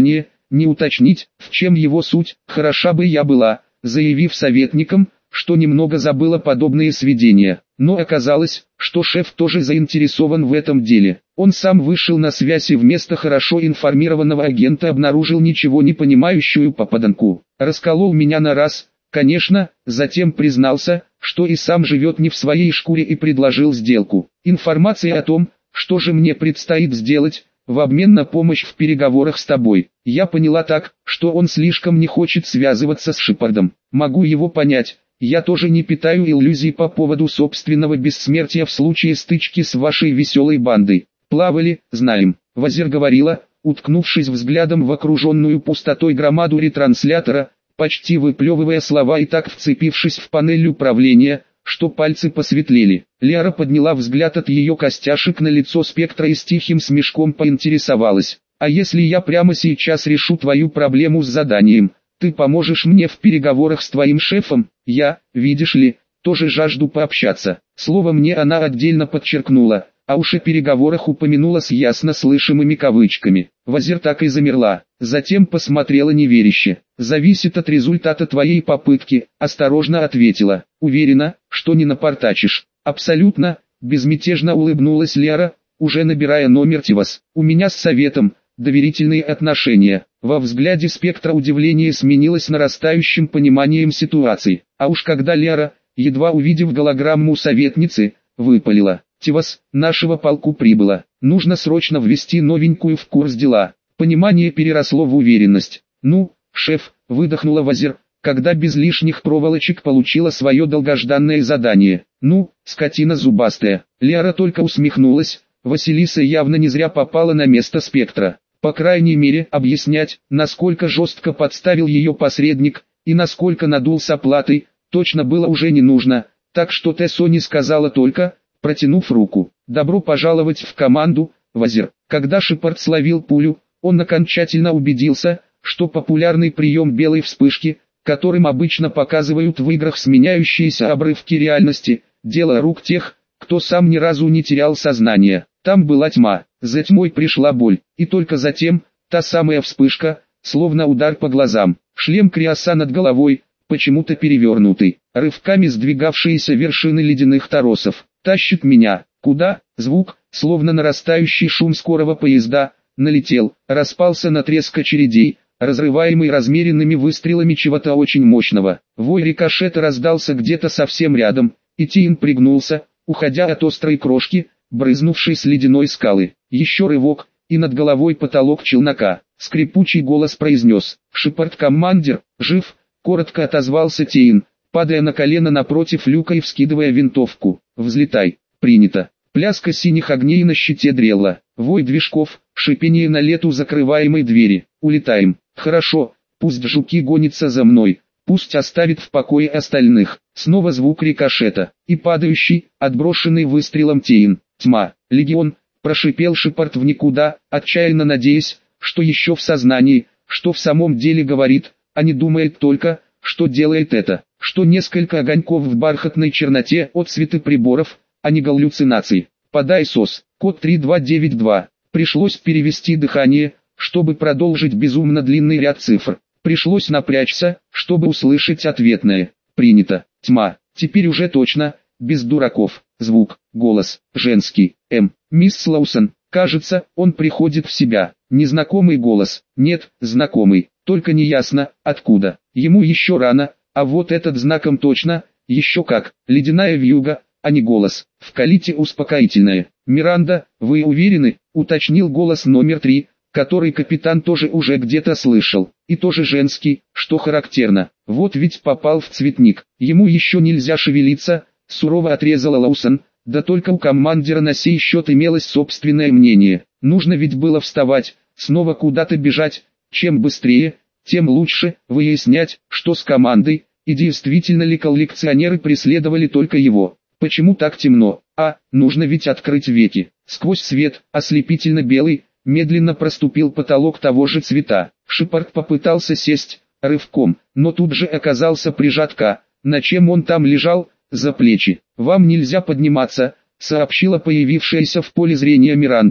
Speaker 1: не уточнить, в чем его суть. Хороша бы я была, заявив советникам, что немного забыла подобные сведения. Но оказалось, что шеф тоже заинтересован в этом деле. Он сам вышел на связь и вместо хорошо информированного агента обнаружил ничего не понимающую попаданку. Расколол меня на раз, конечно, затем признался, что и сам живет не в своей шкуре и предложил сделку. Информация о том, что же мне предстоит сделать, в обмен на помощь в переговорах с тобой. Я поняла так, что он слишком не хочет связываться с Шепардом. Могу его понять. Я тоже не питаю иллюзий по поводу собственного бессмертия в случае стычки с вашей веселой бандой. Плавали, знаем. Вазир говорила, уткнувшись взглядом в окруженную пустотой громаду ретранслятора, почти выплевывая слова и так вцепившись в панель управления, что пальцы посветлели. Лера подняла взгляд от ее костяшек на лицо Спектра и с тихим смешком поинтересовалась. «А если я прямо сейчас решу твою проблему с заданием, ты поможешь мне в переговорах с твоим шефом? Я, видишь ли, тоже жажду пообщаться». Слово «мне» она отдельно подчеркнула, а уж о переговорах упомянула с ясно слышимыми кавычками. Вазир так и замерла, затем посмотрела неверяще. «Зависит от результата твоей попытки», — осторожно ответила. «Уверена, что не напортачишь». «Абсолютно», — безмятежно улыбнулась Лера, уже набирая номер Тивас. «У меня с советом доверительные отношения». Во взгляде Спектра удивление сменилось нарастающим пониманием ситуации. А уж когда Лера, едва увидев голограмму советницы, выпалила: «Тивас, нашего полку прибыло. Нужно срочно ввести новенькую в курс дела». Понимание переросло в уверенность. «Ну, шеф», — выдохнула Вазир, когда без лишних проволочек получила свое долгожданное задание. «Ну, скотина зубастая». Лера только усмехнулась. Василиса явно не зря попала на место Спектра. По крайней мере, объяснять, насколько жестко подставил ее посредник, и насколько надул с оплатой, точно было уже не нужно, так что Тессони сказала только, протянув руку: «Добро пожаловать в команду, Вазир». Когда Шепард словил пулю, он окончательно убедился, что популярный прием белой вспышки, которым обычно показывают в играх сменяющиеся обрывки реальности, дело рук тех, кто сам ни разу не терял сознание. Там была тьма, за тьмой пришла боль, и только затем, та самая вспышка, словно удар по глазам. Шлем Криоса над головой, почему-то перевернутый, рывками сдвигавшиеся вершины ледяных торосов. «Тащит меня». Куда? Звук, словно нарастающий шум скорого поезда, налетел, распался на треск очередей, разрываемый размеренными выстрелами чего-то очень мощного. Вой рикошета раздался где-то совсем рядом, и Тиин пригнулся, уходя от острой крошки, брызнувшей с ледяной скалы. Еще рывок, и над головой потолок челнока. Скрипучий голос произнес: «Шепард, командир, жив?» Коротко отозвался Тиин, падая на колено напротив люка и вскидывая винтовку. «Взлетай». «Принято». Пляска синих огней на щите дрелла, вой движков, шипение на лету закрываемой двери. «Улетаем». «Хорошо, пусть жуки гонятся за мной, пусть оставит в покое остальных». Снова звук рикошета, и падающий, отброшенный выстрелом Тиин. «Тьма». «Легион», прошипел Шепард в никуда, отчаянно надеясь, что еще в сознании, что в самом деле говорит, а не думает только, что делает это, что несколько огоньков в бархатной черноте отцветы приборов, а не галлюцинации. «Подай сос». Код три два девять два. Пришлось перевести дыхание, чтобы продолжить безумно длинный ряд цифр. Пришлось напрячься, чтобы услышать ответное. «Принято». Тьма. Теперь уже точно, без дураков. Звук, голос, женский. М. «Мисс Слоусон». Кажется, он приходит в себя. Незнакомый голос. Нет, знакомый. Только неясно, откуда. Ему еще рано, а вот этот знаком точно, еще как. Ледяная вьюга, а не голос. Вкалите успокоительное. «Миранда, вы уверены?» — уточнил голос номер три, который капитан тоже уже где-то слышал. И тоже женский, что характерно. Вот ведь попал в цветник. Ему еще нельзя шевелиться, сурово отрезала Лоусон. Да только у командира на сей счет имелось собственное мнение. Нужно ведь было вставать, снова куда-то бежать. Чем быстрее, тем лучше выяснять, что с командой, и действительно ли коллекционеры преследовали только его. Почему так темно? А, нужно ведь открыть веки. Сквозь свет, ослепительно белый, медленно проступил потолок того же цвета. Шепард попытался сесть, рывком, но тут же оказался прижат к, на чем он там лежал, за плечи. «Вам нельзя подниматься», — сообщила появившаяся в поле зрения Миранда,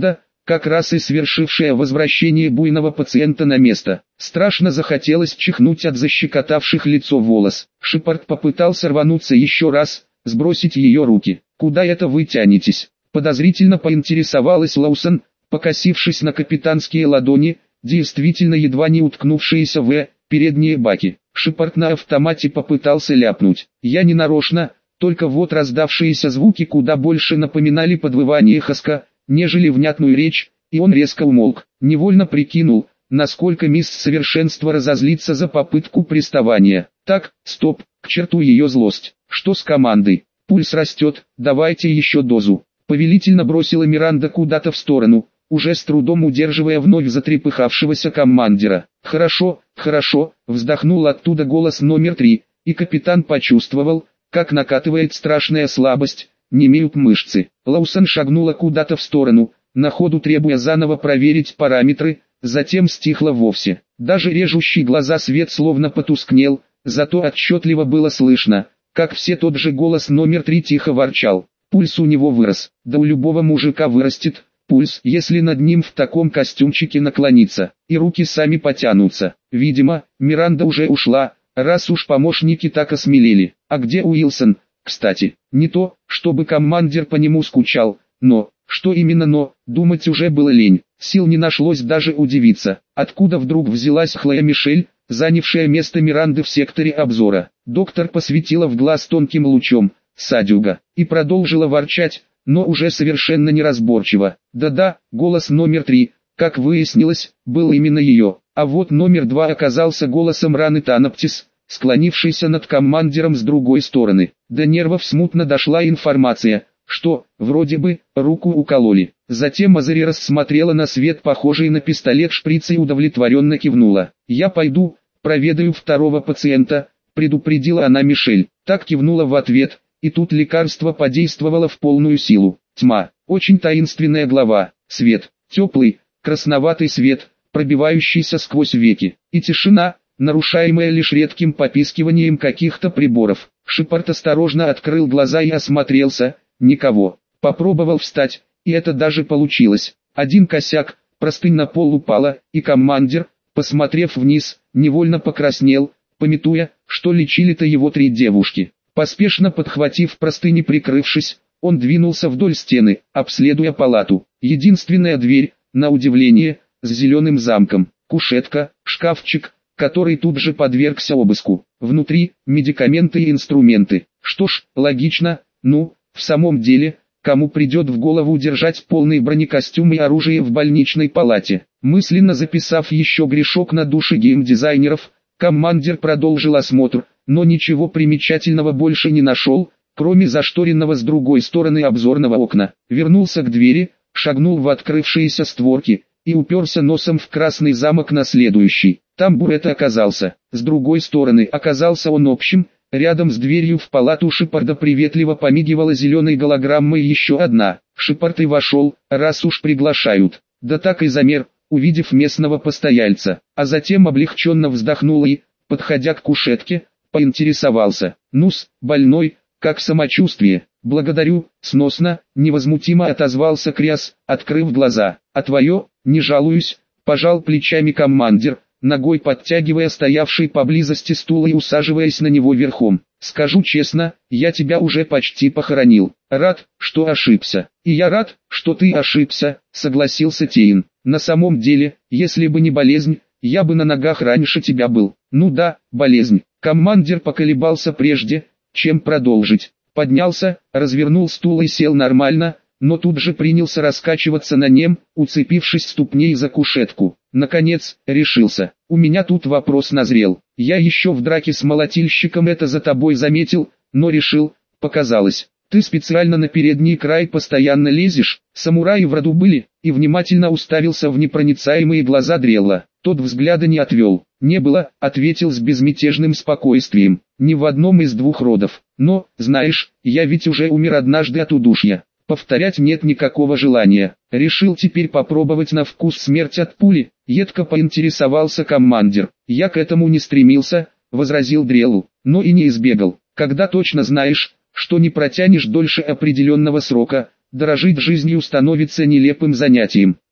Speaker 1: как раз и свершившее возвращение буйного пациента на место. Страшно захотелось чихнуть от защекотавших лицо волос. Шепард попытался рвануться еще раз, сбросить ее руки. «Куда это вы тянетесь?» Подозрительно поинтересовалась Лоусон, покосившись на капитанские ладони, действительно едва не уткнувшиеся в передние баки. Шепард на автомате попытался ляпнуть: «Я не нарочно», только вот раздавшиеся звуки куда больше напоминали подвывание хаска, нежели внятную речь, и он резко умолк. Невольно прикинул, насколько мисс Совершенство разозлится за попытку приставания. Так, стоп, к черту ее злость. Что с командой? Пульс растет, давайте еще дозу. Повелительно бросила Миранда куда-то в сторону, уже с трудом удерживая вновь затрепыхавшегося командира. «Хорошо, хорошо», вздохнул оттуда голос номер три, и капитан почувствовал, как накатывает страшная слабость, немеют мышцы. Лоусон шагнула куда-то в сторону, на ходу требуя заново проверить параметры, затем стихла вовсе. Даже режущий глаза свет словно потускнел, зато отчетливо было слышно, как все тот же голос номер три тихо ворчал. Пульс у него вырос, да у любого мужика вырастет пульс, если над ним в таком костюмчике наклониться, и руки сами потянутся. Видимо, Миранда уже ушла, раз уж помощники так осмелели. А где Уилсон, кстати? Не то, чтобы командир по нему скучал, но, что именно но, думать уже было лень. Сил не нашлось даже удивиться, откуда вдруг взялась Хлоя Мишель, занявшая место Миранды в секторе обзора. Доктор посветила в глаз тонким лучом, садюга, и продолжила ворчать, но уже совершенно неразборчиво. Да-да, голос номер три, как выяснилось, был именно ее. А вот номер два оказался голосом Раны Танаптис, склонившийся над командиром с другой стороны. До нервов смутно дошла информация, что, вроде бы, руку укололи. Затем Азари рассмотрела на свет похожий на пистолет шприц и удовлетворенно кивнула. «Я пойду, проведаю второго пациента», предупредила она Мишель. Так кивнула в ответ, и тут лекарство подействовало в полную силу. Тьма, очень таинственная глава, свет, теплый, красноватый свет, пробивающийся сквозь веки, и тишина, нарушаемая лишь редким попискиванием каких-то приборов. Шепард осторожно открыл глаза и осмотрелся, никого. Попробовал встать, и это даже получилось. Один косяк, простынь на пол упала, и командир, посмотрев вниз, невольно покраснел, памятуя, что лечили-то его три девушки. Поспешно подхватив простыни, прикрывшись, он двинулся вдоль стены, обследуя палату. Единственная дверь, на удивление, с зеленым замком, кушетка, шкафчик, который тут же подвергся обыску. Внутри медикаменты и инструменты. Что ж, логично, ну, в самом деле, кому придет в голову держать полный бронекостюм и оружие в больничной палате. Мысленно записав еще грешок на душе геймдизайнеров, командир продолжил осмотр, но ничего примечательного больше не нашел, кроме зашторенного с другой стороны обзорного окна. Вернулся к двери, шагнул в открывшиеся створки, и уперся носом в красный замок на следующий. Там Буретто оказался. С другой стороны оказался он общим, рядом с дверью в палату Шепарда приветливо помигивала зеленой голограммой еще одна. Шепард и вошел, раз уж приглашают. Да так и замер, увидев местного постояльца, а затем облегченно вздохнул и, подходя к кушетке, поинтересовался: «Ну-с, больной, как самочувствие?» «Благодарю, сносно», — невозмутимо отозвался Криас, открыв глаза. «А твое?» «Не жалуюсь», — пожал плечами командир, ногой подтягивая стоявший поблизости стул и усаживаясь на него верхом. «Скажу честно, я тебя уже почти похоронил. Рад, что ошибся». «И я рад, что ты ошибся», — согласился Тейн. «На самом деле, если бы не болезнь, я бы на ногах раньше тебя был». «Ну да, болезнь». Командир поколебался прежде, чем продолжить. Поднялся, развернул стул и сел нормально, но тут же принялся раскачиваться на нем, уцепившись ступней за кушетку. Наконец, решился. «У меня тут вопрос назрел. Я еще в драке с молотильщиком это за тобой заметил, но решил, показалось. Ты специально на передний край постоянно лезешь?» Самураи в роду были, и внимательно уставился в непроницаемые глаза Дрелла. Тот взгляда не отвел. «Не было», — ответил с безмятежным спокойствием. «Ни в одном из двух родов. Но, знаешь, я ведь уже умер однажды от удушья. Повторять нет никакого желания. Решил теперь попробовать на вкус смерть от пули», — едко поинтересовался командир. «Я к этому не стремился», — возразил Дреллу, — «но и не избегал. Когда точно знаешь, что не протянешь дольше определенного срока, дорожить жизнью становится нелепым занятием.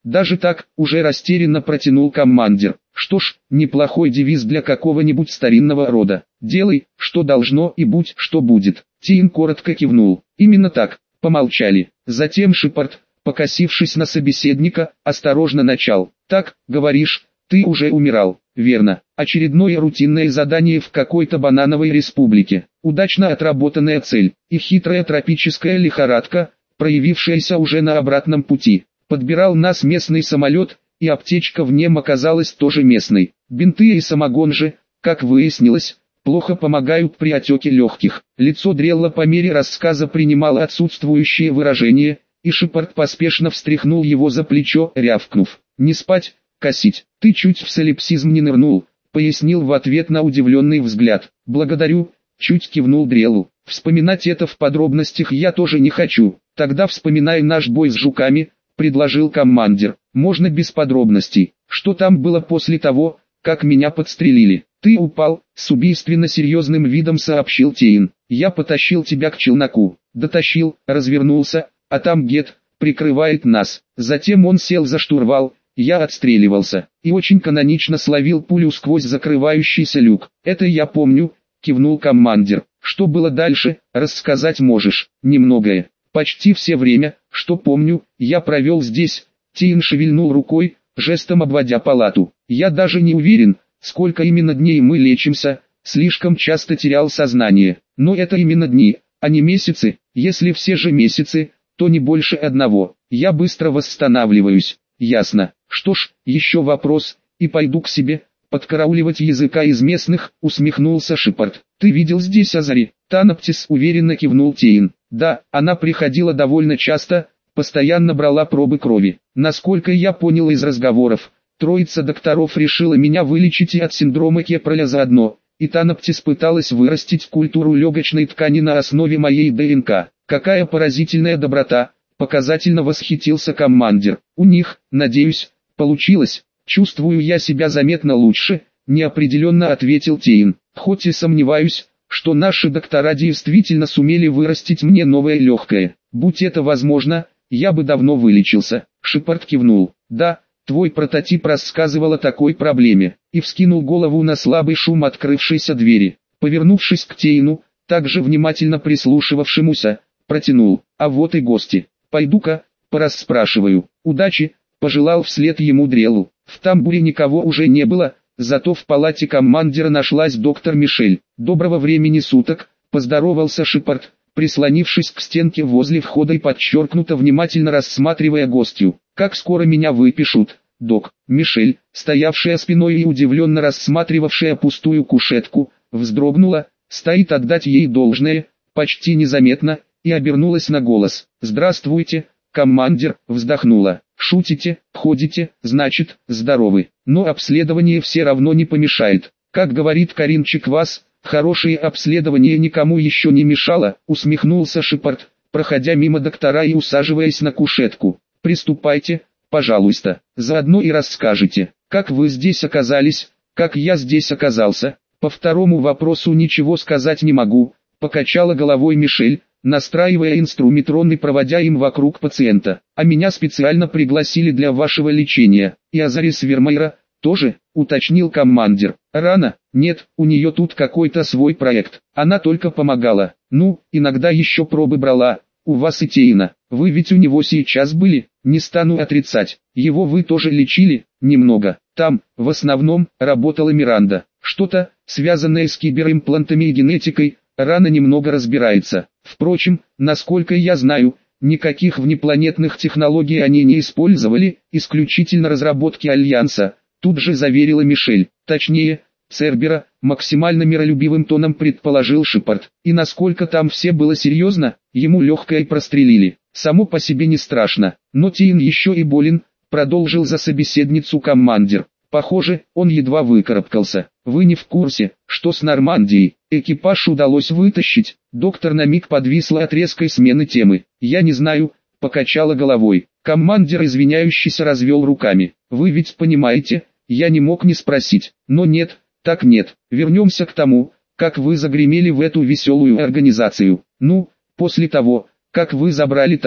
Speaker 1: Даже так, уже растерянно протянул командир. Что ж, неплохой девиз для какого-нибудь старинного рода. Делай, что должно, и будь, что будет. Тиин коротко кивнул. Именно так. Помолчали. Затем Шепард, покосившись на собеседника, осторожно начал. Так, говоришь, ты уже умирал, верно? Очередное рутинное задание в какой-то банановой республике. Удачно отработанная цель. И хитрая тропическая лихорадка, проявившаяся уже на обратном пути. Подбирал нас местный самолет, и аптечка в нем оказалась тоже местной. Бинты и самогон же, как выяснилось, плохо помогают при отеке легких. Лицо Дрелла по мере рассказа принимало отсутствующее выражение, и Шепард поспешно встряхнул его за плечо, рявкнув. «Не спать, косить. Ты чуть в солипсизм не нырнул», — пояснил в ответ на удивленный взгляд. «Благодарю», — чуть кивнул Дреллу. «Вспоминать это в подробностях я тоже не хочу. Тогда вспоминай наш бой с жуками», — предложил командир. «Можно без подробностей. Что там было после того, как меня подстрелили?» «Ты упал», — с убийственно серьезным видом сообщил Тиин. «Я потащил тебя к челноку». Дотащил, развернулся, а там Гет прикрывает нас. Затем он сел за штурвал, я отстреливался, и очень канонично словил пулю сквозь закрывающийся люк. «Это я помню», — кивнул командир. «Что было дальше, рассказать можешь?» «Немногое. Почти все время, что помню, я провел здесь». Тиин шевельнул рукой, жестом обводя палату. «Я даже не уверен, сколько именно дней мы лечимся, слишком часто терял сознание. Но это именно дни, а не месяцы. Если все же месяцы, то не больше одного. Я быстро восстанавливаюсь». «Ясно. Что ж, еще вопрос, и пойду к себе, подкарауливать языка из местных», — усмехнулся Шепард. «Ты видел здесь Азари?» «Танаптис», — уверенно кивнул Тиин. «Да, она приходила довольно часто, постоянно брала пробы крови. Насколько я понял из разговоров, троица докторов решила меня вылечить и от синдрома Кепроля заодно, и Танаптис пыталась вырастить культуру легочной ткани на основе моей ДНК. Какая поразительная доброта!» Показательно восхитился командир. «У них, надеюсь, получилось. Чувствую я себя заметно лучше», — неопределенно ответил Тиин. «Хоть и сомневаюсь, что наши доктора действительно сумели вырастить мне новое легкое. Будь это возможно, я бы давно вылечился». Шепард кивнул. «Да, твой прототип рассказывал о такой проблеме», и вскинул голову на слабый шум открывшейся двери. Повернувшись к Тиину, также внимательно прислушивавшемуся, протянул. «А вот и гости. Пойду-ка, порасспрашиваю». «Удачи», — пожелал вслед ему Дреллу. В тамбуре никого уже не было, зато в палате командира нашлась доктор Мишель. «Доброго времени суток», — поздоровался Шепард, прислонившись к стенке возле входа и подчеркнуто внимательно рассматривая гостью. «Как скоро меня выпишут, док?» Мишель, стоявшая спиной и удивленно рассматривавшая пустую кушетку, вздрогнула, стоит отдать ей должное, почти незаметно, и обернулась на голос. «Здравствуйте, командир», вздохнула. «Шутите, ходите, значит, здоровы. Но обследование все равно не помешает. Как говорит Каринчик вас, хорошее обследование никому еще не мешало», усмехнулся Шепард, проходя мимо доктора и усаживаясь на кушетку. «Приступайте, пожалуйста, заодно и расскажете, как вы здесь оказались, как я здесь оказался». «По второму вопросу ничего сказать не могу», покачала головой Мишель, настраивая инструментрон и проводя им вокруг пациента. «А меня специально пригласили для вашего лечения». «И Азарис Вермайра тоже?» — уточнил командир. «Рано, нет, у нее тут какой-то свой проект. Она только помогала. Ну, иногда еще пробы брала. У вас и Тиина. Вы ведь у него сейчас были?» «Не стану отрицать. Его вы тоже лечили?» «Немного. Там, в основном, работала Миранда. Что-то, связанное с киберимплантами и генетикой, рано немного разбирается. Впрочем, насколько я знаю, никаких внепланетных технологий они не использовали, исключительно разработки Альянса», тут же заверила Мишель. «Точнее, Цербера», максимально миролюбивым тоном предположил Шепард. «И насколько там все было серьезно, ему легкое прострелили. Само по себе не страшно, но Тиин еще и болен», продолжил за собеседницу командир. «Похоже, он едва выкарабкался. Вы не в курсе, что с Нормандией? Экипаж удалось вытащить». Доктор на миг подвисла от резкой смены темы. «Я не знаю», покачала головой. Командир извиняющийся развел руками. «Вы ведь понимаете, я не мог не спросить. Но нет, так нет. Вернемся к тому, как вы загремели в эту веселую организацию. Ну, после того, как вы забрали Тали,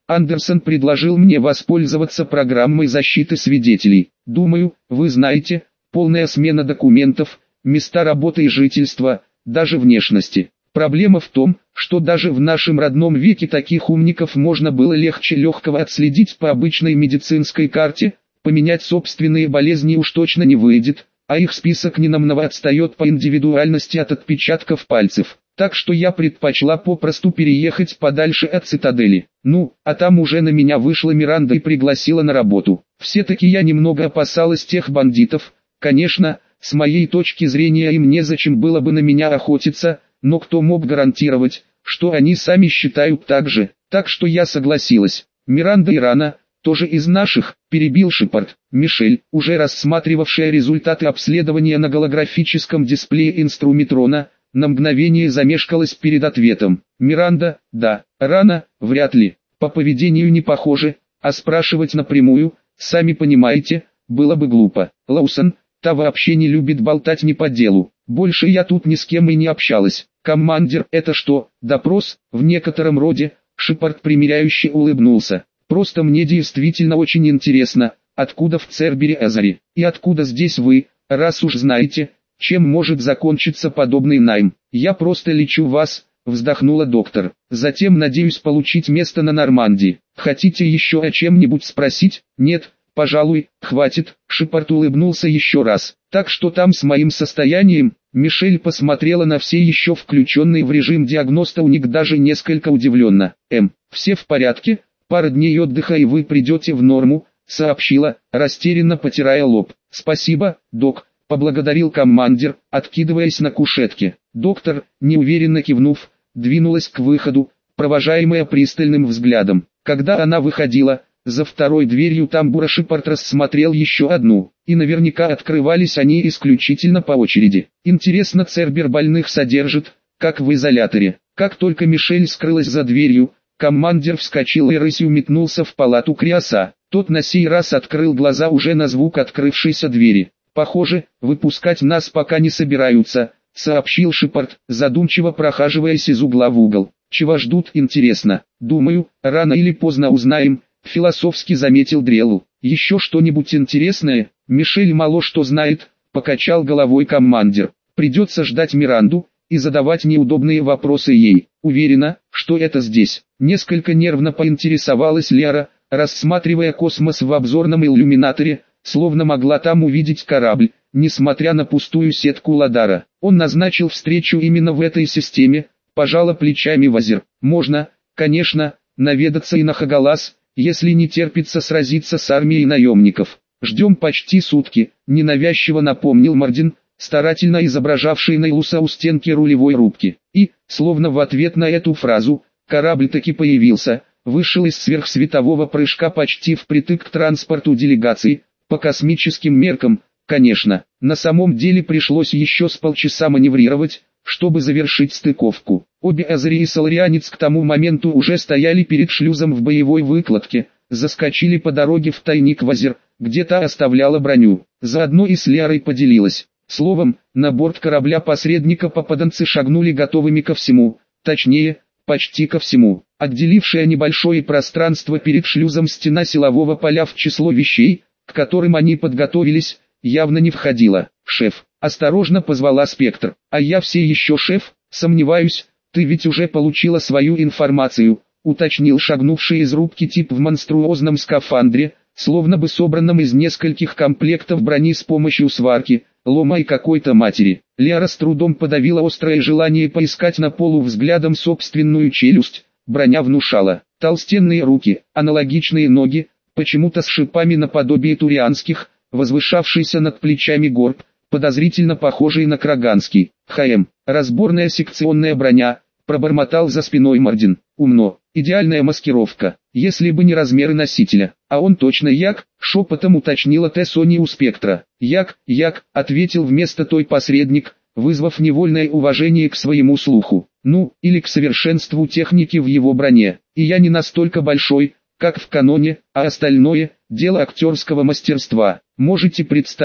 Speaker 1: Андерсон предложил мне воспользоваться программой защиты свидетелей. Думаю, вы знаете, полная смена документов, места работы и жительства, даже внешности. Проблема в том, что даже в нашем родном веке таких умников можно было легче легкого отследить по обычной медицинской карте, поменять собственные болезни уж точно не выйдет, а их список ненамного отстает по индивидуальности от отпечатков пальцев. Так что я предпочла попросту переехать подальше от цитадели. Ну, а там уже на меня вышла Миранда и пригласила на работу. Все-таки я немного опасалась тех бандитов. Конечно, с моей точки зрения им незачем было бы на меня охотиться, но кто мог гарантировать, что они сами считают так же. Так что я согласилась. Миранда и Рана, тоже из наших, перебил Шепард. Мишель, уже рассматривавшая результаты обследования на голографическом дисплее инструмитрона, на мгновение замешкалась перед ответом. Миранда, да, Рана, вряд ли. По поведению не похоже, а спрашивать напрямую, сами понимаете, было бы глупо. Лоусон, та вообще не любит болтать не по делу. Больше я тут ни с кем и не общалась. Командир, это что, допрос? В некотором роде. Шепард примиряюще улыбнулся. Просто мне действительно очень интересно, откуда в Цербере-Эзере, и откуда здесь вы, раз уж знаете, чем может закончиться подобный найм. Я просто лечу вас, вздохнула доктор. Затем надеюсь получить место на Нормандии. Хотите еще о чем-нибудь спросить? Нет, пожалуй, хватит. Шепард улыбнулся еще раз. Так что там с моим состоянием? Мишель посмотрела на все еще включенные в режим диагноста у них даже несколько удивленно. Эм, все в порядке? Пара дней отдыха и вы придете в норму, сообщила, растерянно потирая лоб. Спасибо, док. Поблагодарил командир, откидываясь на кушетке. Доктор, неуверенно кивнув, двинулась к выходу, провожаемая пристальным взглядом. Когда она выходила, за второй дверью тамбура Шепард рассмотрел еще одну, и наверняка открывались они исключительно по очереди. Интересно, Цербер больных содержит, как в изоляторе. Как только Мишель скрылась за дверью, командир вскочил и рысью метнулся в палату Криоса. Тот на сей раз открыл глаза уже на звук открывшейся двери. «Похоже, выпускать нас пока не собираются», — сообщил Шепард, задумчиво прохаживаясь из угла в угол. «Чего ждут, интересно? Думаю, рано или поздно узнаем», — философски заметил Дрелл. «Еще что-нибудь интересное?» «Мишель мало что знает», — покачал головой командир. «Придется ждать Миранду и задавать неудобные вопросы ей. Уверена, что это здесь». Несколько нервно поинтересовалась Лера, рассматривая космос в обзорном иллюминаторе, словно могла там увидеть корабль, несмотря на пустую сетку Ладара. Он назначил встречу именно в этой системе, пожала плечами Вазир. Можно, конечно, наведаться и на Хагалас, если не терпится сразиться с армией наемников. Ждем почти сутки, ненавязчиво напомнил Мардин, старательно изображавший Нейлуса у стенки рулевой рубки. И, словно в ответ на эту фразу, корабль таки появился, вышел из сверхсветового прыжка почти впритык к транспорту делегации. По космическим меркам, конечно, на самом деле пришлось еще с полчаса маневрировать, чтобы завершить стыковку. Обе Эзери и Соларианец к тому моменту уже стояли перед шлюзом в боевой выкладке, заскочили по дороге в тайник Вазир, где-то оставляла броню, заодно и с Лерой поделилась. Словом, на борт корабля посредника попаданцы шагнули готовыми ко всему, точнее, почти ко всему. Отделившая небольшое пространство перед шлюзом стена силового поля в число вещей, к которым они подготовились, явно не входила. «Шеф», — осторожно позвала Спектр. «А я все еще шеф, сомневаюсь, ты ведь уже получила свою информацию», — уточнил шагнувший из рубки тип в монструозном скафандре, словно бы собранном из нескольких комплектов брони с помощью сварки, лома и какой-то матери. Лера с трудом подавила острое желание поискать на полу взглядом собственную челюсть. Броня внушала. Толстенные руки, аналогичные ноги, почему-то с шипами наподобие турианских, возвышавшийся над плечами горб, подозрительно похожий на краганский. «ХМ, разборная секционная броня», пробормотал за спиной Мардин. «Умно, идеальная маскировка, если бы не размеры носителя». «А он точно як?» — шепотом уточнила Тессони у Спектра. «Як, як», — ответил вместо той посредник, вызвав невольное уважение к своему слуху. «Ну, или к совершенству техники в его броне. И я не настолько большой, как в каноне, а остальное – дело актерского мастерства. Можете представить,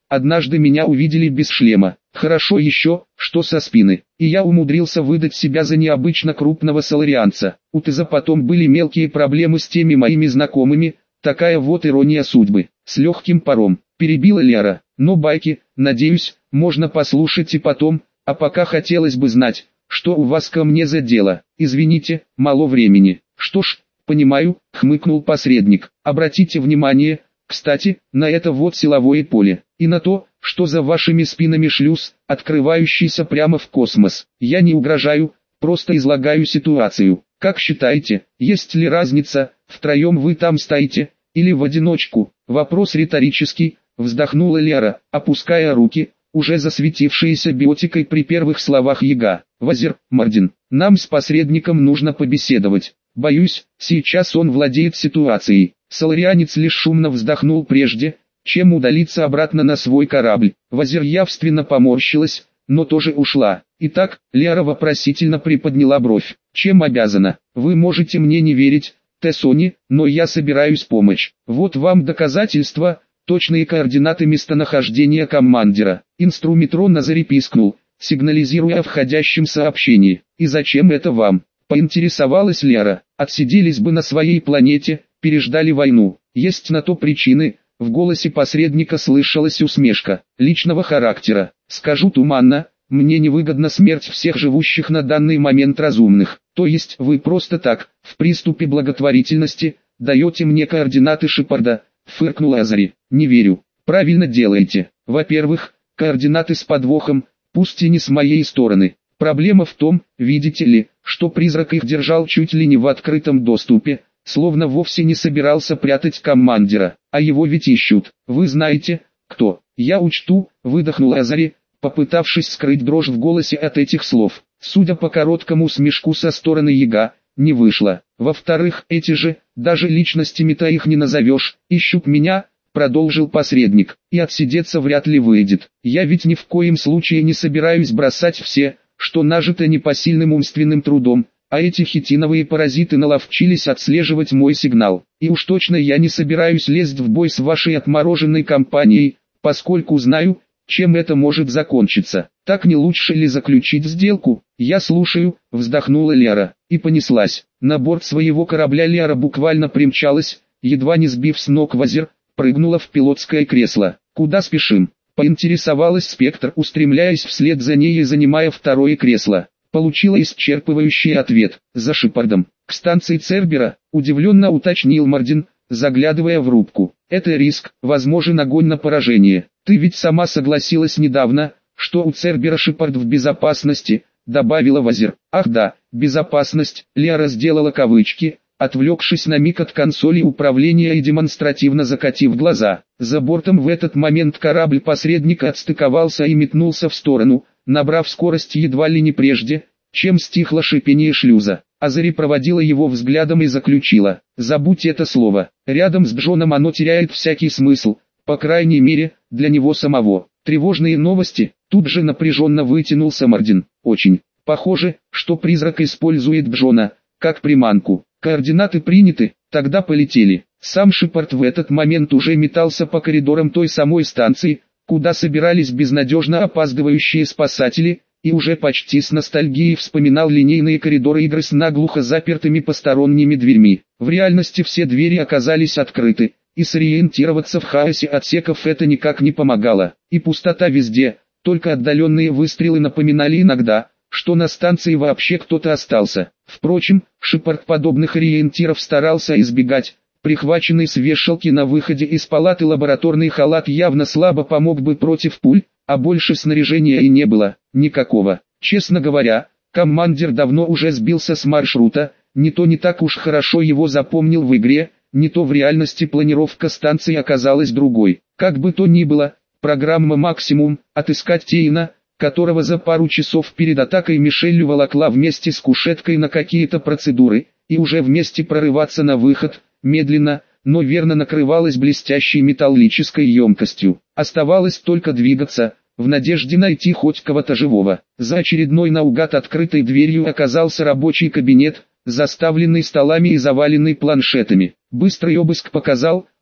Speaker 1: однажды меня увидели без шлема. Хорошо еще, что со спины, и я умудрился выдать себя за необычно крупного соларианца. У Теза потом были мелкие проблемы с теми моими знакомыми, такая вот ирония судьбы. С легким паром, перебила Лера, но байки, надеюсь, можно послушать и потом, а пока хотелось бы знать, что у вас ко мне за дело. Извините, мало времени. Что ж, понимаю, хмыкнул посредник. Обратите внимание, кстати, на это вот силовое поле, и на то, что за вашими спинами шлюз, открывающийся прямо в космос. Я не угрожаю, просто излагаю ситуацию. Как считаете, есть ли разница, втроем вы там стоите, или в одиночку? Вопрос риторический, вздохнула Лера, опуская руки, уже засветившиеся биотикой при первых словах Яга. Вазир, Мардин, нам с посредником нужно побеседовать. Боюсь, сейчас он владеет ситуацией. Соларианец лишь шумно вздохнул прежде, чем удалиться обратно на свой корабль. Вазир явственно поморщилась, но тоже ушла. Итак, Лера вопросительно приподняла бровь. Чем обязана? Вы можете мне не верить, Тессони, но я собираюсь помочь. Вот вам доказательства, точные координаты местонахождения командира. Инструментронно зарепискнул, сигнализируя о входящем сообщении. И зачем это вам? Поинтересовалась Лера. Отсиделись бы на своей планете, переждали войну. Есть на то причины. В голосе посредника слышалась усмешка. Личного характера. Скажу туманно, мне невыгодна смерть всех живущих на данный момент разумных. То есть вы просто так, в приступе благотворительности, даете мне координаты Шепарда, фыркнул Азари. Не верю. Правильно делаете. Во-первых, координаты с подвохом, пусть и не с моей стороны. Проблема в том, видите ли, что призрак их держал чуть ли не в открытом доступе, словно вовсе не собирался прятать командира, а его ведь ищут. Вы знаете, кто? Я учту, выдохнул Азари, попытавшись скрыть дрожь в голосе от этих слов. Судя по короткому смешку со стороны Яга, не вышло. Во-вторых, эти же, даже личностями-то их не назовешь, ищут меня, продолжил посредник, и отсидеться вряд ли выйдет. Я ведь ни в коем случае не собираюсь бросать все, что нажито непосильным умственным трудом, а эти хитиновые паразиты наловчились отслеживать мой сигнал. И уж точно я не собираюсь лезть в бой с вашей отмороженной компанией, поскольку знаю, чем это может закончиться. Так не лучше ли заключить сделку? Я слушаю, вздохнула Лера, и понеслась. На борт своего корабля Лера буквально примчалась, едва не сбив с ног Вазир, прыгнула в пилотское кресло. Куда спешим? Поинтересовалась Спектр, устремляясь вслед за ней и занимая второе кресло. Получила исчерпывающий ответ. За Шепардом. К станции Цербера, удивленно уточнил Мардин, заглядывая в рубку. Это риск, возможен огонь на поражение. Ты ведь сама согласилась недавно, что у Цербера Шепард в безопасности, добавила Вазир. Ах да, безопасность, Лера сделала кавычки, отвлекшись на миг от консоли управления и демонстративно закатив глаза. За бортом в этот момент корабль посредника отстыковался и метнулся в сторону, набрав скорость едва ли не прежде, чем стихло шипение шлюза. Азари проводила его взглядом и заключила: забудь это слово, рядом с Джоном оно теряет всякий смысл, по крайней мере, для него самого. Тревожные новости, тут же напряженно вытянулся Мардин. Очень похоже, что призрак использует Джона, как приманку. Координаты приняты, тогда полетели. Сам Шепард в этот момент уже метался по коридорам той самой станции, куда собирались безнадежно опаздывающие спасатели, и уже почти с ностальгией вспоминал линейные коридоры игры с наглухо запертыми посторонними дверьми. В реальности все двери оказались открыты, и сориентироваться в хаосе отсеков это никак не помогало. И пустота везде, только отдаленные выстрелы напоминали иногда, что на станции вообще кто-то остался. Впрочем, Шепард подобных ориентиров старался избегать. Прихваченный с вешалки на выходе из палаты лабораторный халат явно слабо помог бы против пуль, а больше снаряжения и не было, никакого. Честно говоря, командир давно уже сбился с маршрута, не то не так уж хорошо его запомнил в игре, не то в реальности планировка станции оказалась другой. Как бы то ни было, программа «Максимум» отыскать Тейна, которого за пару часов перед атакой Мишель волокла вместе с кушеткой на какие-то процедуры, и уже вместе прорываться на выход, медленно, но верно накрывалась блестящей металлической емкостью. Оставалось только двигаться, в надежде найти хоть кого-то живого. За очередной наугад открытой дверью оказался рабочий кабинет, заставленный столами и заваленный планшетами. Быстрый обыск показал,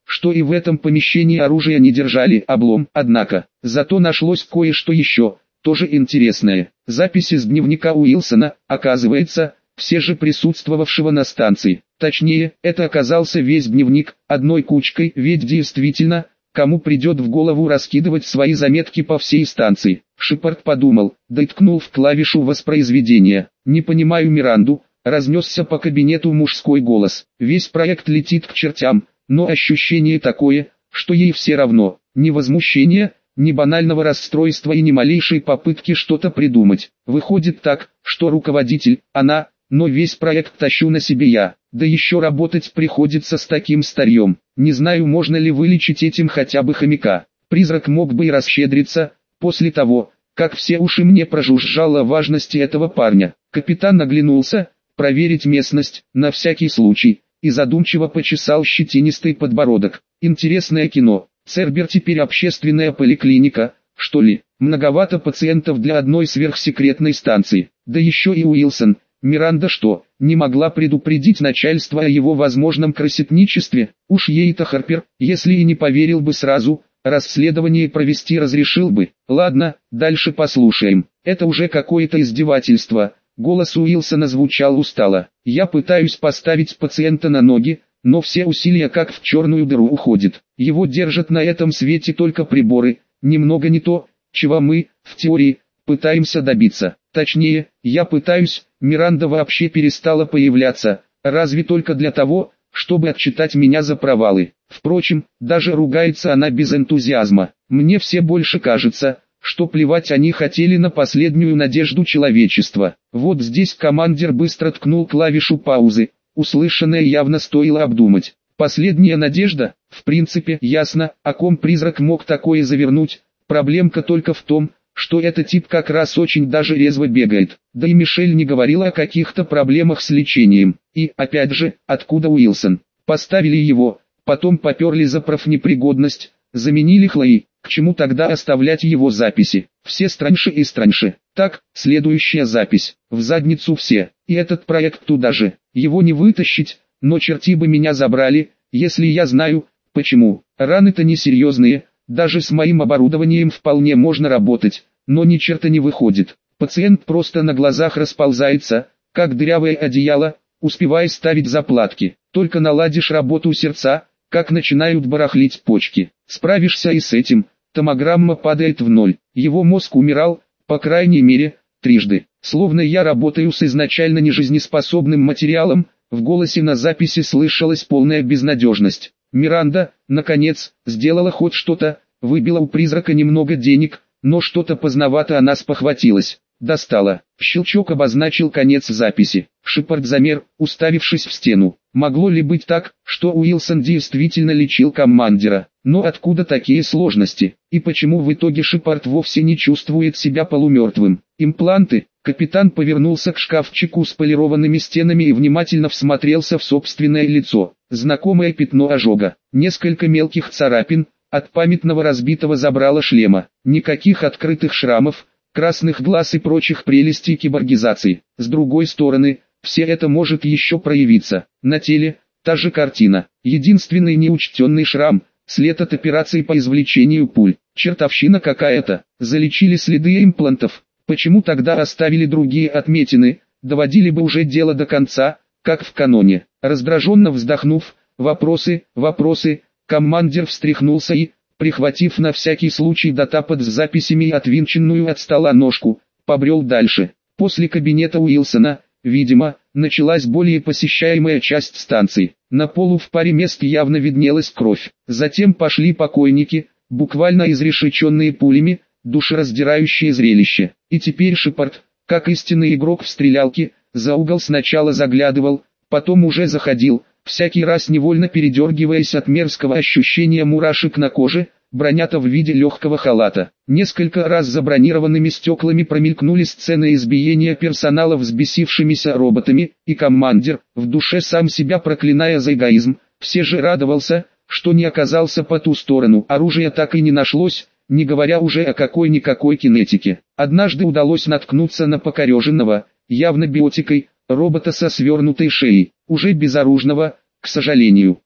Speaker 1: что и в этом помещении оружия не держали, облом. Однако, зато нашлось кое-что еще, тоже интересное. Записи с дневника Уилсона, оказывается, все же присутствовавшего на станции. Точнее, это оказался весь дневник, одной кучкой, ведь действительно, кому придет в голову раскидывать свои заметки по всей станции. Шепард подумал, да и ткнул в клавишу воспроизведения. «Не понимаю Миранду», разнесся по кабинету мужской голос. Весь проект летит к чертям, но ощущение такое, что ей все равно. Ни возмущения, ни банального расстройства и ни малейшей попытки что-то придумать. Выходит так, что руководитель, она, но весь проект тащу на себе я. Да еще работать приходится с таким старьем. Не знаю, можно ли вылечить этим хотя бы хомяка. Призрак мог бы и расщедриться, после того, как все уши мне прожужжало о важности этого парня. Капитан оглянулся, проверить местность, на всякий случай, и задумчиво почесал щетинистый подбородок. Интересное кино. Цербер теперь общественная поликлиника, что ли? Многовато пациентов для одной сверхсекретной станции. Да еще и Уилсон. Миранда что, не могла предупредить начальство о его возможном красотничестве? Уж ей-то Харпер, если и не поверил бы сразу, расследование провести разрешил бы. Ладно, дальше послушаем. Это уже какое-то издевательство. Голос Уилсона звучал устало. Я пытаюсь поставить пациента на ноги, но все усилия как в черную дыру уходят. Его держат на этом свете только приборы, немного не то, чего мы, в теории, пытаемся добиться. Точнее, я пытаюсь, Миранда вообще перестала появляться, разве только для того, чтобы отчитать меня за провалы. Впрочем, даже ругается она без энтузиазма. Мне все больше кажется, что плевать они хотели на последнюю надежду человечества. Вот здесь командир быстро ткнул клавишу паузы. Услышанное явно стоило обдумать. Последняя надежда, в принципе, ясно, о ком призрак мог такое завернуть. Проблемка только в том, что этот тип как раз очень даже резво бегает. Да и Мишель не говорила о каких-то проблемах с лечением. И, опять же, откуда Уилсон? Поставили его, потом поперли за профнепригодность, заменили Хлои. К чему тогда оставлять его записи? Все страньше и страньше. Так, следующая запись. В задницу все. И этот проект туда же. Его не вытащить, но черти бы меня забрали, если я знаю, почему. Раны-то несерьезные. Даже с моим оборудованием вполне можно работать, но ни черта не выходит. Пациент просто на глазах расползается, как дырявое одеяло, успевая ставить заплатки. Только наладишь работу сердца, как начинают барахлить почки. Справишься и с этим, томограмма падает в ноль. Его мозг умирал, по крайней мере, трижды. Словно я работаю с изначально нежизнеспособным материалом, в голосе на записи слышалась полная безнадежность. Миранда, наконец, сделала хоть что-то, выбила у призрака немного денег, но что-то поздновато она спохватилась. Достала. Щелчок обозначил конец записи. Шепард замер, уставившись в стену. Могло ли быть так, что Уилсон действительно лечил командира? Но откуда такие сложности? И почему в итоге Шепард вовсе не чувствует себя полумертвым? Импланты? Капитан повернулся к шкафчику с полированными стенами и внимательно всмотрелся в собственное лицо. Знакомое пятно ожога. Несколько мелких царапин, от памятного разбитого забрала шлема. Никаких открытых шрамов, красных глаз и прочих прелестей киборгизации. С другой стороны, все это может еще проявиться. На теле, та же картина. Единственный неучтенный шрам, след от операции по извлечению пуль. Чертовщина какая-то. Залечили следы имплантов. Почему тогда оставили другие отметины, доводили бы уже дело до конца, как в каноне. Раздраженно вздохнув, вопросы, вопросы, командир встряхнулся и, прихватив на всякий случай датапад с записями и отвинченную от стола ножку, побрел дальше. После кабинета Уилсона, видимо, началась более посещаемая часть станции. На полу в паре мест явно виднелась кровь. Затем пошли покойники, буквально изрешеченные пулями, душераздирающее зрелище. И теперь Шепард, как истинный игрок в стрелялке, за угол сначала заглядывал, потом уже заходил, всякий раз невольно передергиваясь от мерзкого ощущения мурашек на коже, броня-то в виде легкого халата. Несколько раз за бронированными стеклами промелькнули сцены избиения персонала взбесившимися роботами, и командир, в душе сам себя проклиная за эгоизм, все же радовался, что не оказался по ту сторону. Оружия так и не нашлось, не говоря уже о какой-никакой кинетике. Однажды удалось наткнуться на покореженного, явно биотикой, робота со свернутой шеей, уже безоружного, к сожалению.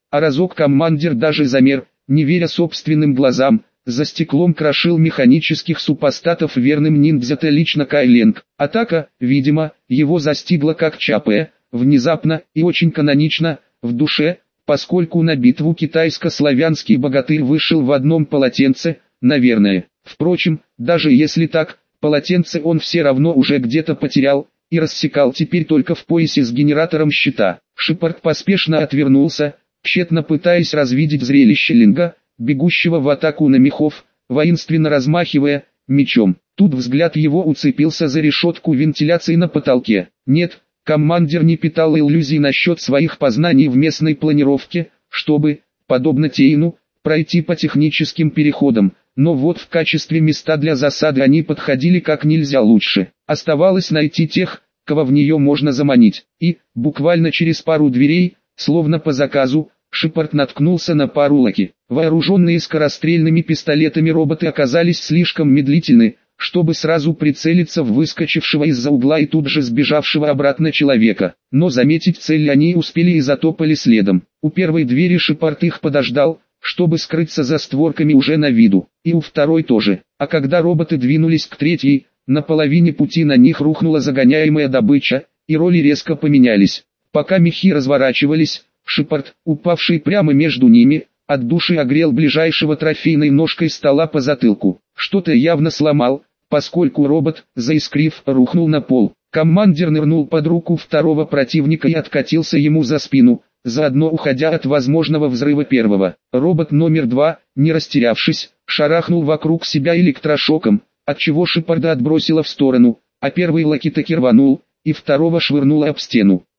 Speaker 1: а разок командир даже замер, не веря собственным глазам. За стеклом крошил механических супостатов верным ниндзя-то лично Кайленг. Атака, видимо, его застигла как чапая, внезапно и очень канонично, в душе, поскольку на битву китайско-славянский богатырь вышел в одном полотенце, наверное. Впрочем, даже если так, полотенце он все равно уже где-то потерял, и рассекал теперь только в поясе с генератором щита. Шепард поспешно отвернулся, тщетно пытаясь развидеть зрелище Линга, бегущего в атаку на мехов, воинственно размахивая мечом. Тут взгляд его уцепился за решетку вентиляции на потолке. Нет, командир не питал иллюзий насчет своих познаний в местной планировке, чтобы, подобно Тейну, пройти по техническим переходам, но вот в качестве места для засады они подходили как нельзя лучше. Оставалось найти тех, кого в нее можно заманить, и, буквально через пару дверей, словно по заказу, Шепард наткнулся на пару лаки. Вооруженные скорострельными пистолетами роботы оказались слишком медлительны, чтобы сразу прицелиться в выскочившего из-за угла и тут же сбежавшего обратно человека. Но заметить цель они успели и затопали следом. У первой двери Шепард их подождал, чтобы скрыться за створками уже на виду, и у второй тоже. А когда роботы двинулись к третьей, на половине пути на них рухнула загоняемая добыча, и роли резко поменялись. Пока мехи разворачивались, Шепард, упавший прямо между ними, от души огрел ближайшего трофейной ножкой стола по затылку. Что-то явно сломал, поскольку робот, заискрив, рухнул на пол. Командир нырнул под руку второго противника и откатился ему за спину, заодно уходя от возможного взрыва первого. Робот номер два, не растерявшись, шарахнул вокруг себя электрошоком, отчего Шепарда отбросило в сторону, а первый лаки таки рванул, и второго швырнуло об стену.